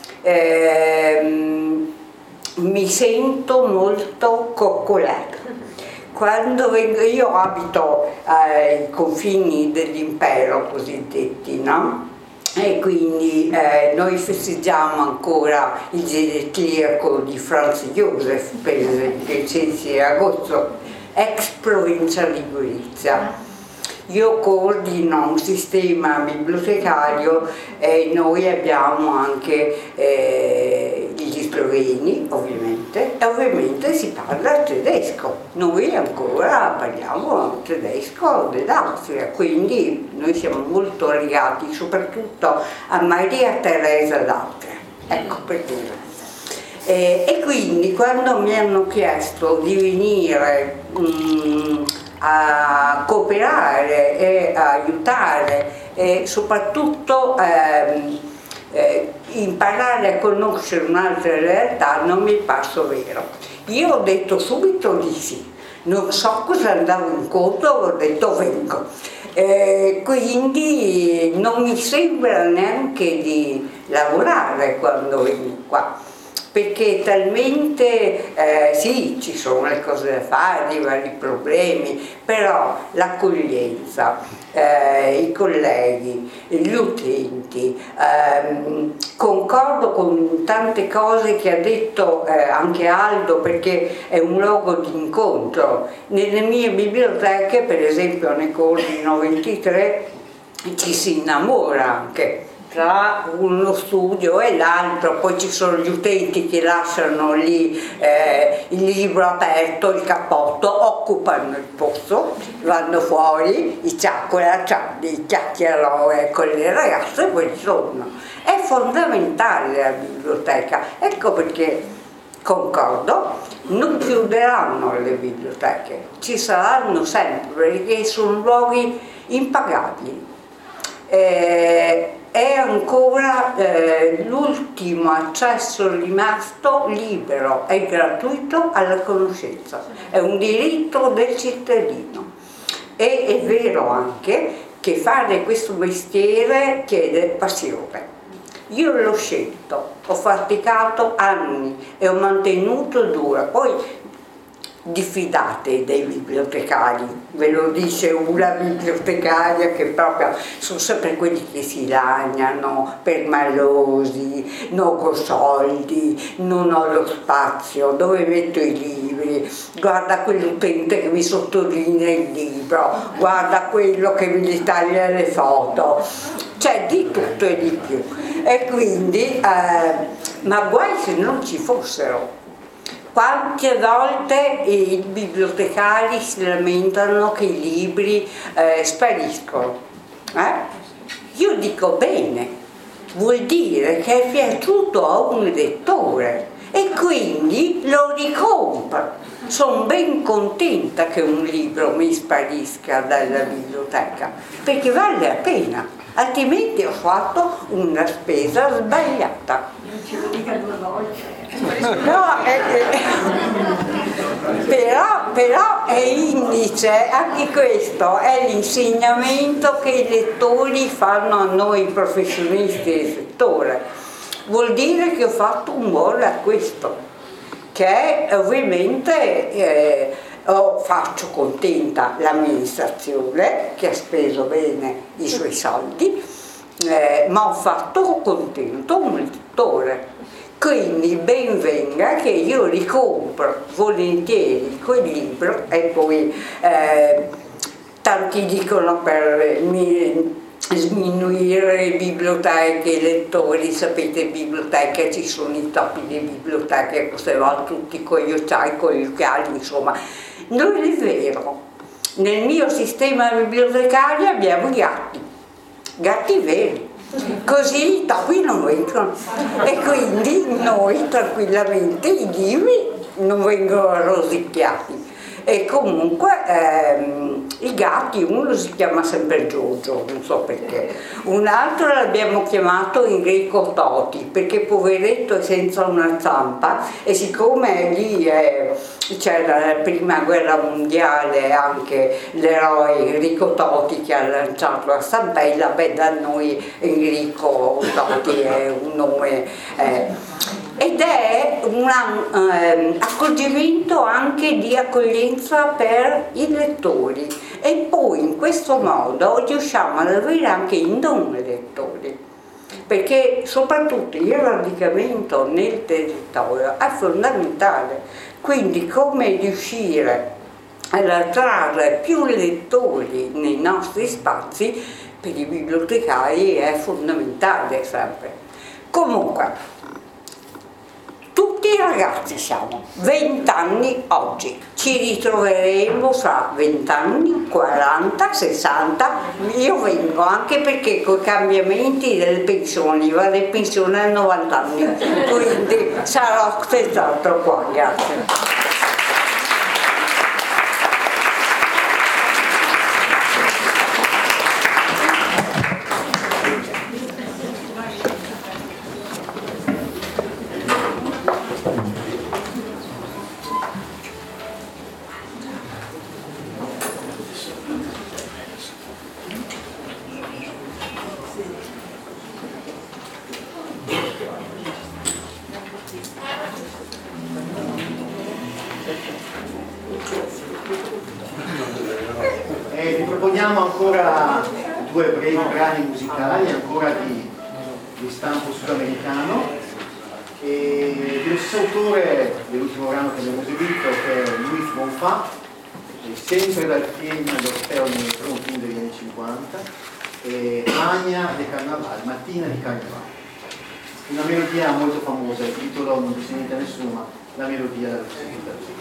S12: ehm, mi sento molto coccolata. Quando vengo, io abito ai confini dell'impero cosiddetti, no? E quindi eh, noi festeggiamo ancora il genetriaco di Franz Josef, per esempio, il sedici agosto, ex provincia di Gorizia. Io coordino un sistema bibliotecario e noi abbiamo anche eh, gli sloveni, ovviamente, e ovviamente si parla tedesco. Noi ancora parliamo tedesco dell'Austria, quindi noi siamo molto legati soprattutto a Maria Teresa d'Austria. Ecco perché. Eh, e quindi quando mi hanno chiesto di venire mh, a cooperare e a aiutare e soprattutto ehm, eh, imparare a conoscere un'altra realtà non mi è parso vero. Io ho detto subito di sì, non so cosa andavo incontro, ho detto vengo. Eh, quindi non mi sembra neanche di lavorare quando vengo qua, perché talmente, eh, sì, ci sono le cose da fare, i vari problemi, però l'accoglienza, eh, i colleghi, gli utenti, ehm, concordo con tante cose che ha detto eh, anche Aldo, perché è un luogo di incontro. Nelle mie biblioteche, per esempio ne coordino ventitré, ci si innamora anche tra uno studio e l'altro, poi ci sono gli utenti che lasciano lì eh, il libro aperto, il cappotto, occupano il posto, vanno fuori, i ciaccolacciati, i chiacchierò eh, con le ragazze e poi tornano. È fondamentale la biblioteca, ecco perché concordo, non chiuderanno le biblioteche, ci saranno sempre perché sono luoghi impagabili. Eh, è ancora eh, l'ultimo accesso rimasto libero e gratuito alla conoscenza, è un diritto del cittadino. E è vero anche che fare questo mestiere chiede passione. Io l'ho scelto, ho faticato anni e ho mantenuto dura, poi diffidate dei bibliotecari, ve lo dice una bibliotecaria che proprio sono sempre quelli che si lagnano, permalosi, non ho soldi, non ho lo spazio, dove metto i libri, guarda quell'utente che mi sottolinea il libro, guarda quello che mi taglia le foto, c'è di tutto e di più. E quindi, eh, ma guai se non ci fossero. Quante volte i bibliotecari si lamentano che i libri eh, spariscono? Eh? Io dico bene, vuol dire che è piaciuto a un lettore e quindi lo ricompra. Sono ben contenta che un libro mi sparisca dalla biblioteca, perché vale la pena, altrimenti ho fatto una spesa sbagliata.
S1: Non ce lo dica due volte.
S12: No, eh, eh, però, però è indice, anche questo è l'insegnamento che i lettori fanno a noi professionisti del settore. Vuol dire che ho fatto un buon acquisto, che è ovviamente eh, oh, faccio contenta l'amministrazione che ha speso bene i suoi soldi, eh, ma ho fatto contento un lettore. Quindi ben venga che io ricompro volentieri quel libro e poi eh, tanti dicono per mi, sminuire le biblioteche, i lettori, sapete in biblioteca ci sono i topi di biblioteche, se va tutti con gli occhiali, con gli occhiali, insomma. Non è vero, nel mio sistema bibliotecario abbiamo i gatti, gatti veri. Così i topi non vengono e quindi noi tranquillamente i libri non vengono rosicchiati. E comunque ehm, i gatti, uno si chiama sempre Giorgio, non so perché, un altro l'abbiamo chiamato Enrico Toti perché poveretto è senza una zampa e siccome lì eh, c'era la prima guerra mondiale anche l'eroe Enrico Toti che ha lanciato la stampella, beh da noi Enrico Toti è un nome eh, ed è un um, accorgimento anche di accoglienza per i lettori e poi in questo modo riusciamo ad avere anche i non lettori, perché soprattutto il radicamento nel territorio è fondamentale, quindi come riuscire ad attrarre più lettori nei nostri spazi per i bibliotecari è fondamentale sempre. Comunque tutti ragazzi siamo, vent'anni oggi, ci ritroveremo fra vent'anni, quaranta, sessanta, io vengo anche perché con i cambiamenti delle pensioni, vado in pensione a novanta anni, quindi sarò senz'altro qua, grazie.
S2: proponiamo ancora due brevi brani musicali, ancora di, di stampo sudamericano, e dello stesso autore dell'ultimo brano che abbiamo eseguito, che è Luis Bonfà, sempre dal film L'Orfeo Negro, un film degli anni cinquanta, e Magna de Carnaval, Mattina di Carnaval. Una melodia molto famosa, il titolo non dice niente a nessuno, ma la melodia della presentazione.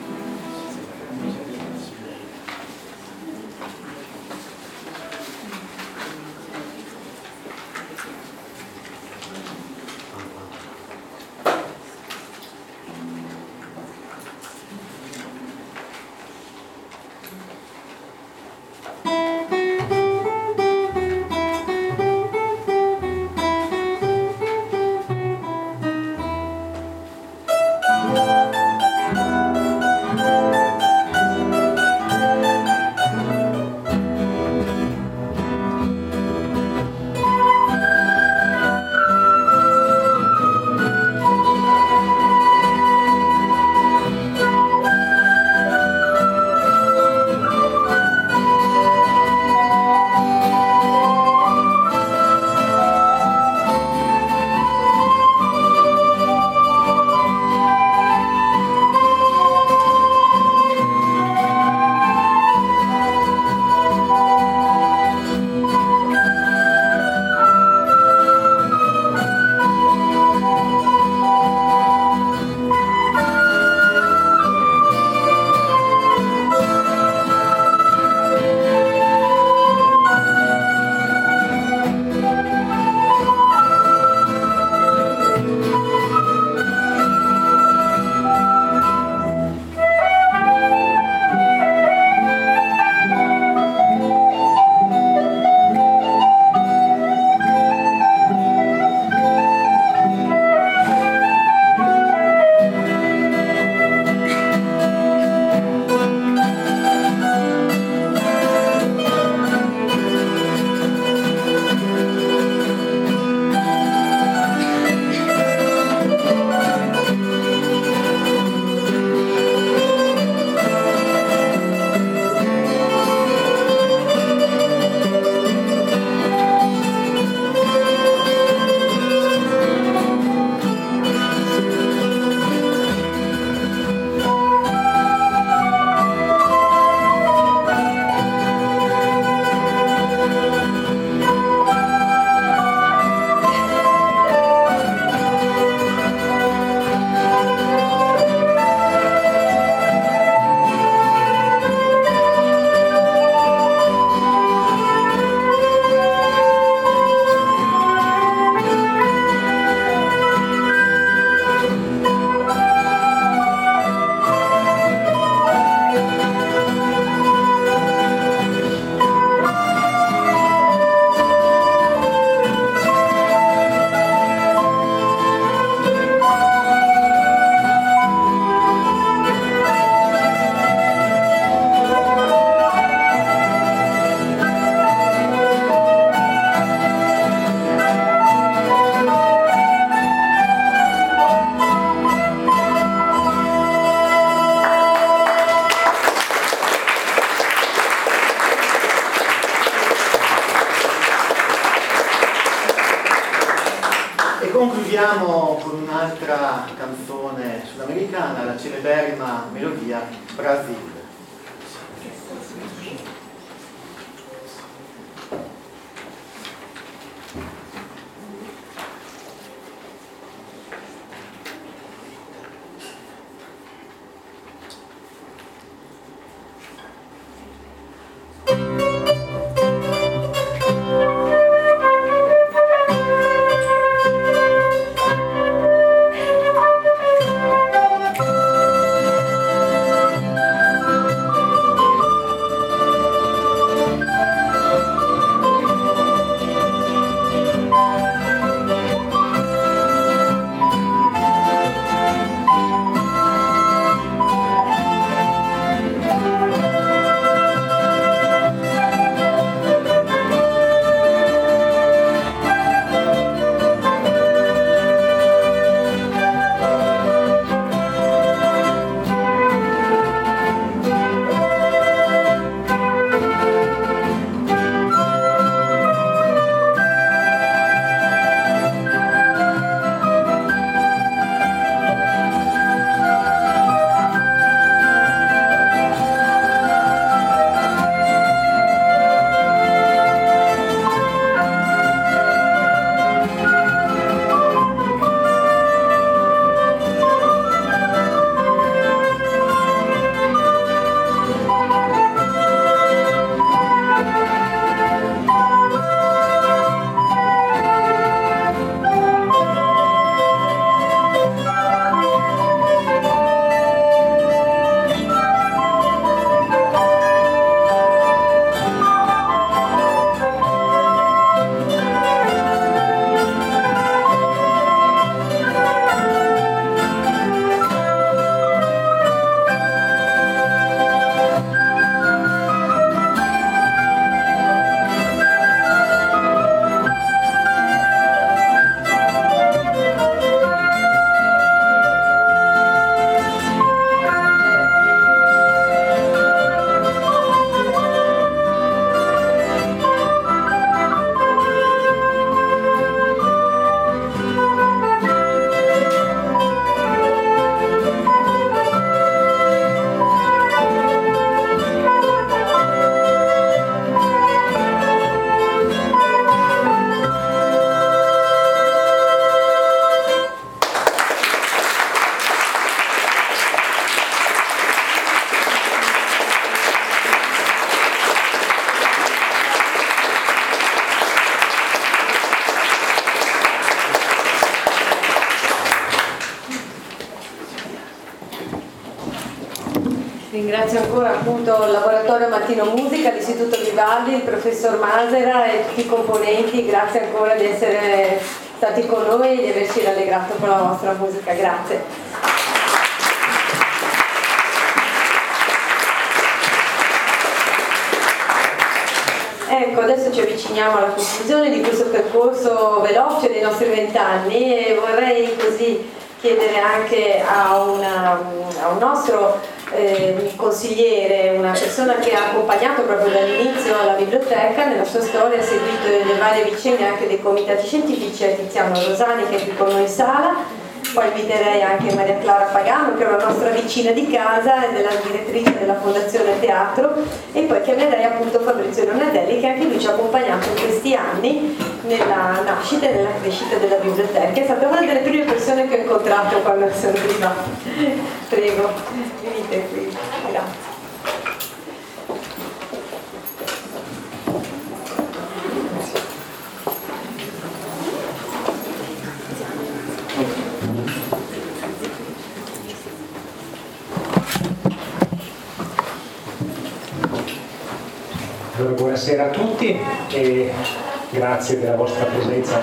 S2: Concludiamo con un'altra canzone sudamericana, la celeberrima melodia Brasil.
S13: Thank
S1: Ringrazio ancora appunto il Laboratorio Mattino Musica, l'Istituto Vivaldi, il professor Masera e tutti i componenti, grazie ancora di essere stati con noi e di averci rallegrato con la vostra musica, grazie. Ecco, adesso ci avviciniamo alla conclusione di questo percorso veloce dei nostri vent'anni e vorrei così chiedere anche a, una, a un nostro eh, consigliere, una persona che ha accompagnato proprio dall'inizio la biblioteca, nella sua storia ha seguito le varie vicende anche dei comitati scientifici, è Tiziano Rosani che è qui con noi in sala. Poi inviterei anche Maria Clara Pagano, che è la nostra vicina di casa e della direttrice della Fondazione Teatro, e poi chiamerei appunto Fabrizio Donatelli, che anche lui ci ha accompagnato in questi anni nella nascita e nella crescita della biblioteca. È stata una delle prime persone che ho incontrato quando sono arrivata. Prego, venite qui. Grazie.
S13: Allora, buonasera a tutti e grazie della vostra presenza.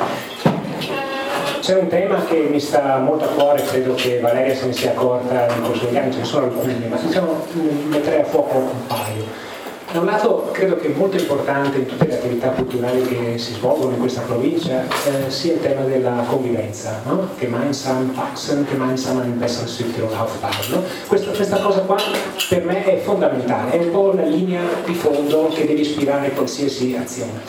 S13: C'è un tema che mi sta molto a cuore, credo che Valeria se ne sia accorta nel corso degli anni, ce ne sono alcuni, ma diciamo metterei a fuoco un paio. Da un lato credo che molto importante in tutte le attività culturali che si svolgono in questa provincia eh, sia il tema della convivenza, no? Gemeinsam wachsen, gemeinsam ein besseres Südtirol aufbauen, no? Questa, questa cosa qua per me è fondamentale, è un po' la linea di fondo che deve ispirare qualsiasi azione.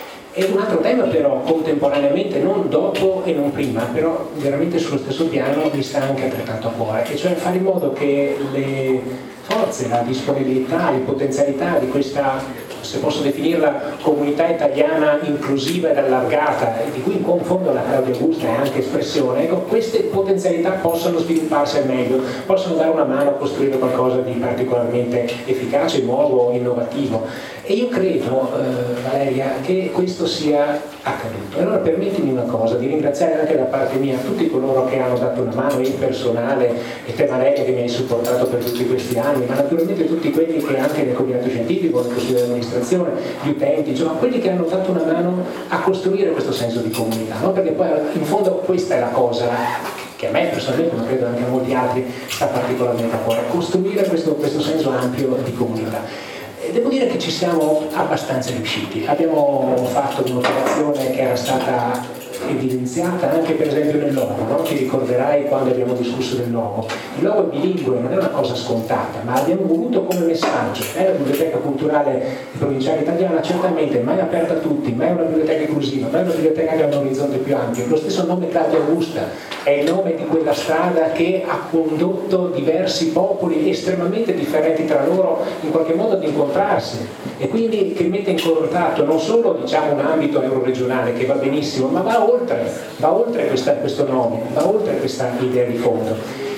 S13: E un altro tema però contemporaneamente, non dopo e non prima, però veramente sullo stesso piano mi sta anche altrettanto a cuore, e cioè fare in modo che le forze, la disponibilità, le potenzialità di questa, se posso definirla, comunità italiana inclusiva ed allargata, e di cui in fondo la Claudia Augusta è anche espressione, ecco, queste potenzialità possono svilupparsi al meglio, possono dare una mano a costruire qualcosa di particolarmente efficace, nuovo, innovativo. E io credo, eh, Valeria, che questo sia accaduto. E allora permettimi una cosa, di ringraziare anche da parte mia tutti coloro che hanno dato una mano in personale, e te Valeria che mi hai supportato per tutti questi anni, ma naturalmente tutti quelli che anche nel comitato scientifico, nel consiglio di amministrazione, gli utenti, insomma quelli che hanno dato una mano a costruire questo senso di comunità, no? Perché poi in fondo questa è la cosa che a me personalmente, ma credo anche a molti altri, sta particolarmente a cuore, costruire questo, questo senso ampio di comunità. Devo dire che ci siamo abbastanza riusciti. Abbiamo fatto un'operazione che era stata evidenziata anche per esempio nel logo, no? Ti ricorderai quando abbiamo discusso del logo. Il logo è bilingue, non è una cosa scontata, ma abbiamo voluto come messaggio. È la biblioteca culturale provinciale italiana, certamente mai aperta a tutti, ma è una biblioteca inclusiva, ma è una biblioteca che ha un orizzonte più ampio. Lo stesso nome Claudia Augusta è il nome di quella strada che ha condotto diversi popoli estremamente differenti tra loro in qualche modo ad incontrarsi, e quindi che mette in contatto non solo diciamo un ambito euroregionale che va benissimo, ma va oltre, va oltre questa, questo nome, va oltre questa idea di fondo.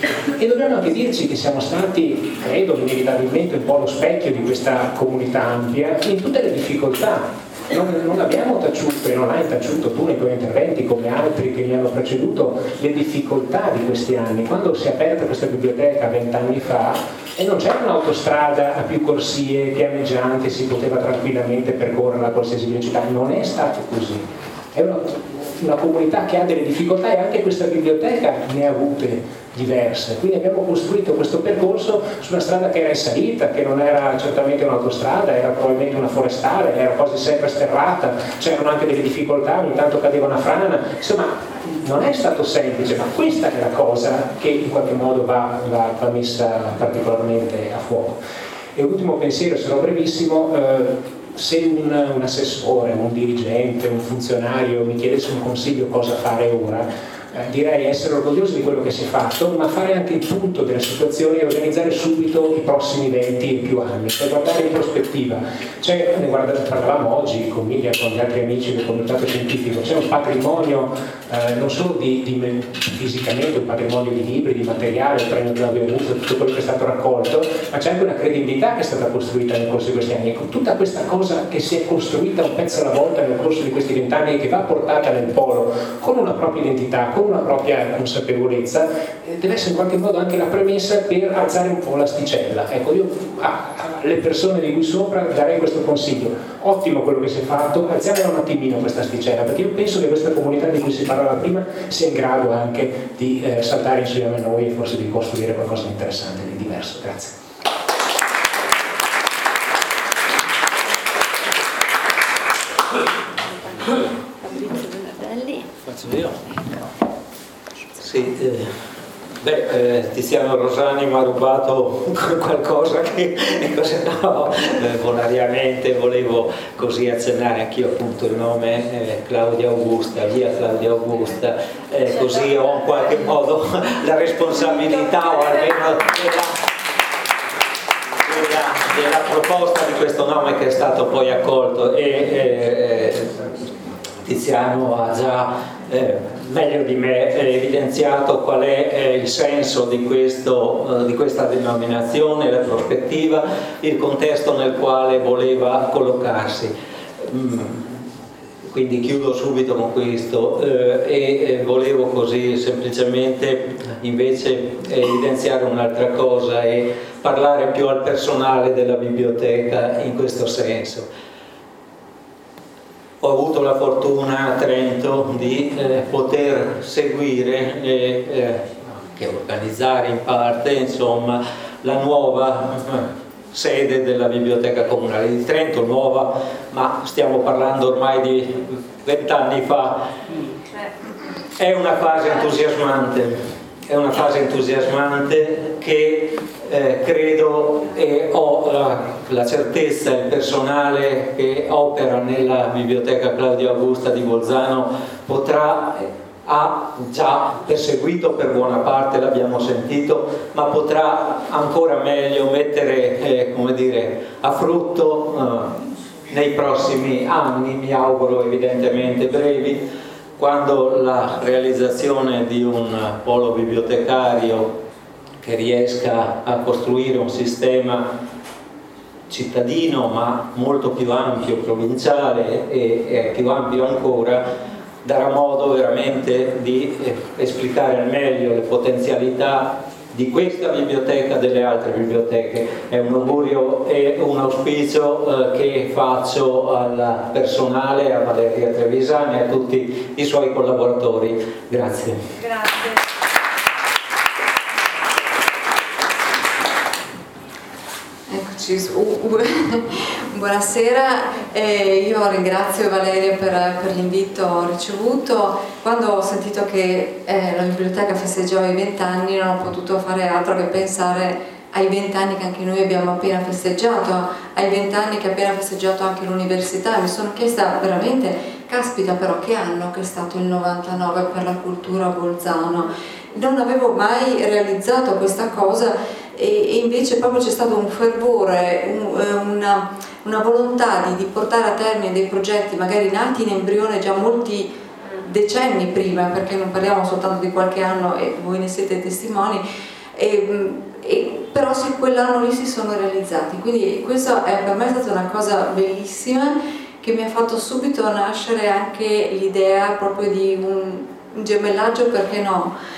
S13: E dobbiamo anche dirci che siamo stati, credo, inevitabilmente un po' lo specchio di questa comunità ampia in tutte le difficoltà. Non, non abbiamo taciuto, e non hai taciuto tu nei tuoi interventi come altri che mi hanno preceduto, le difficoltà di questi anni. Quando si è aperta questa biblioteca vent'anni fa e non c'era un'autostrada a più corsie, pianeggiante, si poteva tranquillamente percorrere a qualsiasi velocità, non è stato così. È una, una comunità che ha delle difficoltà, e anche questa biblioteca ne ha avute diverse, quindi abbiamo costruito questo percorso su una strada che era in salita, che non era certamente un'autostrada, era probabilmente una forestale, era quasi sempre sterrata, c'erano anche delle difficoltà, ogni tanto cadeva una frana, insomma non è stato semplice, ma questa è la cosa che in qualche modo va, va, va messa particolarmente a fuoco. E l'ultimo pensiero, sarò brevissimo, eh, se un, un assessore, un dirigente, un funzionario mi chiedesse un consiglio cosa fare ora, Eh, direi essere orgoglioso di quello che si è fatto, ma fare anche il punto della situazione e organizzare subito i prossimi venti e più anni, per guardare in prospettiva. C'è, ne guarda, parlavamo oggi con Miglia, con gli altri amici del comitato scientifico, c'è un patrimonio eh, non solo di, di, fisicamente, un patrimonio di libri, di materiale, il premio Claudia Augusta, tutto quello che è stato raccolto, ma c'è anche una credibilità che è stata costruita nel corso di questi anni. Ecco, tutta questa cosa che si è costruita un pezzo alla volta nel corso di questi vent'anni e che va portata nel polo con una propria identità, con una propria consapevolezza, deve essere in qualche modo anche la premessa per alzare un po' l'asticella. Ecco, io alle persone di qui sopra darei questo consiglio: ottimo quello che si è fatto, alziamola un attimino questa asticella, perché io penso che questa comunità di cui si parlava prima sia in grado anche di eh, saltare insieme a noi e forse di costruire qualcosa di interessante, di diverso. Grazie.
S14: Faccio io? Sì, eh, beh, eh, Tiziano Rosani mi ha rubato qualcosa che così, no, eh, bonariamente volevo così accennare anch'io appunto il nome eh, Claudia Augusta, via Claudia Augusta, eh, così ho in qualche modo la responsabilità o almeno della, della, della proposta di questo nome che è stato poi accolto e eh, Tiziano ha già eh, meglio di me eh, evidenziato qual è eh, il senso di, questo, eh, di questa denominazione, la prospettiva, il contesto nel quale voleva collocarsi. Mm. Quindi chiudo subito con questo eh, e eh, volevo così semplicemente invece evidenziare un'altra cosa e parlare più al personale della biblioteca in questo senso. Ho avuto la fortuna a Trento di eh, poter seguire e eh, organizzare in parte insomma, la nuova eh, sede della Biblioteca Comunale di Trento, nuova, ma stiamo parlando ormai di vent'anni fa. È una fase entusiasmante, è una fase entusiasmante che eh, credo e ho la, la certezza, il personale che opera nella Biblioteca Claudia Augusta di Bolzano potrà, ha già perseguito per buona parte, l'abbiamo sentito, ma potrà ancora meglio mettere eh, come dire, a frutto eh, nei prossimi anni, mi auguro evidentemente brevi, quando la realizzazione di un polo bibliotecario che riesca a costruire un sistema cittadino ma molto più ampio, provinciale e, e più ampio ancora, darà modo veramente di eh, esplicare al meglio le potenzialità di questa biblioteca e delle altre biblioteche. È un augurio e un auspicio eh, che faccio al personale, a Valeria Trevisani e a tutti i suoi collaboratori. Grazie.
S1: Grazie.
S15: Buonasera, eh, io ringrazio Valeria per, per l'invito ricevuto. Quando ho sentito che eh, la biblioteca festeggiava i vent'anni non ho potuto fare altro che pensare ai vent'anni che anche noi abbiamo appena festeggiato, ai vent'anni che ha appena festeggiato anche l'università. Mi sono chiesta veramente, caspita però che anno che è stato il novantanove per la cultura a Bolzano. Non avevo mai realizzato questa cosa e invece proprio c'è stato un fervore, un, una, una volontà di, di portare a termine dei progetti magari nati in embrione già molti decenni prima, perché non parliamo soltanto di qualche anno e voi ne siete testimoni, e, e, però sì, quell'anno lì si sono realizzati, quindi questo è, per me è stata una cosa bellissima che mi ha fatto subito nascere anche l'idea proprio di un, un gemellaggio, perché no?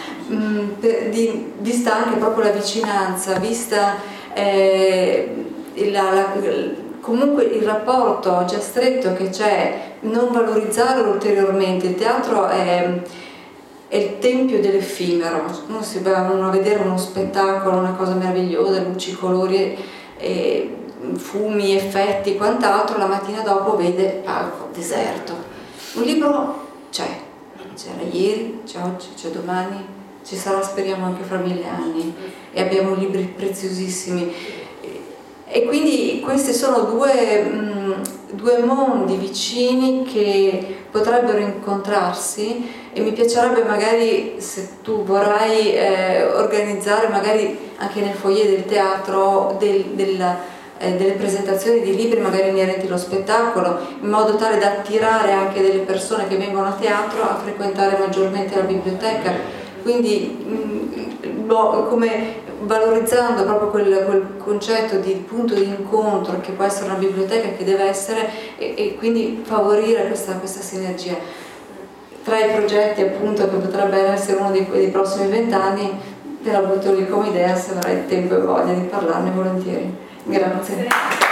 S15: Di, vista anche proprio la vicinanza, vista eh, la, la, comunque il rapporto già stretto che c'è, non valorizzarlo ulteriormente. Il teatro è, è il tempio dell'effimero, uno si va a vedere uno spettacolo, una cosa meravigliosa, luci, colori, eh, fumi, effetti, quant'altro, la mattina dopo vede palco, deserto. Un libro c'è, c'era ieri, c'è oggi, c'è domani, ci sarà speriamo anche fra mille anni, e abbiamo libri preziosissimi, e quindi questi sono due, mh, due mondi vicini che potrebbero incontrarsi, e mi piacerebbe magari, se tu vorrai eh, organizzare magari anche nel foyer del teatro del, del, eh, delle presentazioni di libri magari inerenti allo spettacolo, in modo tale da attirare anche delle persone che vengono a teatro a frequentare maggiormente la biblioteca. Quindi mh, come valorizzando proprio quel, quel concetto di punto di incontro che può essere una biblioteca, che deve essere, e, e quindi favorire questa, questa sinergia. Tra i progetti appunto che potrebbe essere uno dei, dei prossimi vent'anni, del laboratorio di Comidea, se avrai tempo e voglia di parlarne volentieri. Grazie.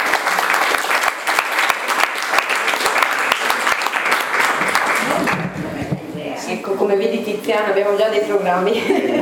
S1: Ecco, come vedi Tiziana abbiamo già dei programmi.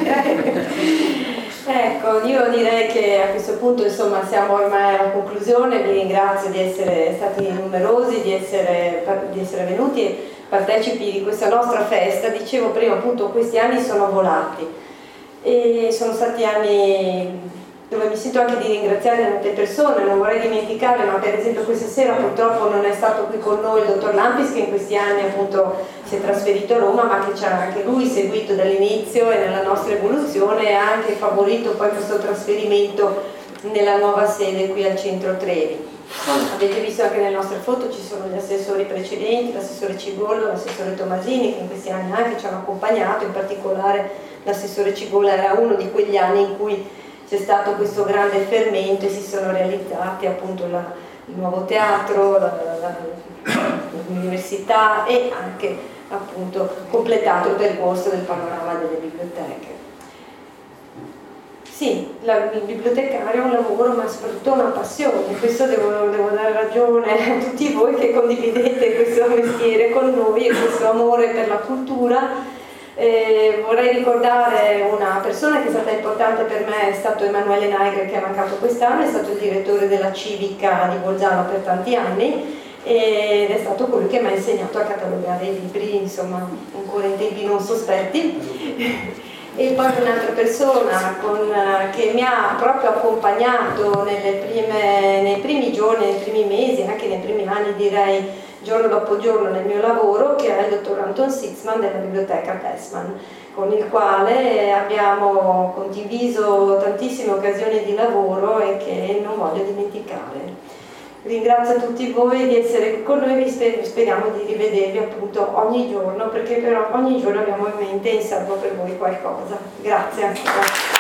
S1: Ecco, io direi che a questo punto insomma siamo ormai alla conclusione, vi ringrazio di essere stati numerosi, di essere, di essere venuti e partecipi di questa nostra festa. Dicevo prima appunto questi anni sono volati e sono stati anni dove mi sento anche di ringraziare tante persone, non vorrei dimenticarle, ma per esempio questa sera purtroppo non è stato qui con noi il dottor Lampis, che in questi anni appunto si è trasferito a Roma, ma che ci ha anche lui seguito dall'inizio e nella nostra evoluzione e ha anche favorito poi questo trasferimento nella nuova sede qui al centro Trevi. Avete visto anche nelle nostre foto ci sono gli assessori precedenti, l'assessore Cigollo, l'assessore Tomasini, che in questi anni anche ci hanno accompagnato, in particolare l'assessore Cigollo era uno di quegli anni in cui c'è stato questo grande fermento e si sono realizzati appunto la, il nuovo teatro, l'università e anche appunto completato il percorso del panorama delle biblioteche. Sì, la, il bibliotecario è un lavoro ma soprattutto una passione, questo devo, devo dare ragione a tutti voi che condividete questo mestiere con noi e questo amore per la cultura. Eh, vorrei ricordare una persona che è stata importante per me, è stato Emanuele Naigre, che è mancato quest'anno, è stato il direttore della Civica di Bolzano per tanti anni ed è stato colui che mi ha insegnato a catalogare i libri, insomma, ancora in tempi non sospetti. E poi un'altra persona con, che mi ha proprio accompagnato nelle prime, nei primi giorni, nei primi mesi, anche nei primi anni direi, giorno dopo giorno nel mio lavoro, che è il dottor Anton Sitzman della biblioteca Tessman, con il quale abbiamo condiviso tantissime occasioni di lavoro e che non voglio dimenticare. Ringrazio tutti voi di essere qui con noi, vi speriamo di rivedervi appunto ogni giorno, perché però ogni giorno abbiamo in mente e in serbo per voi qualcosa. Grazie.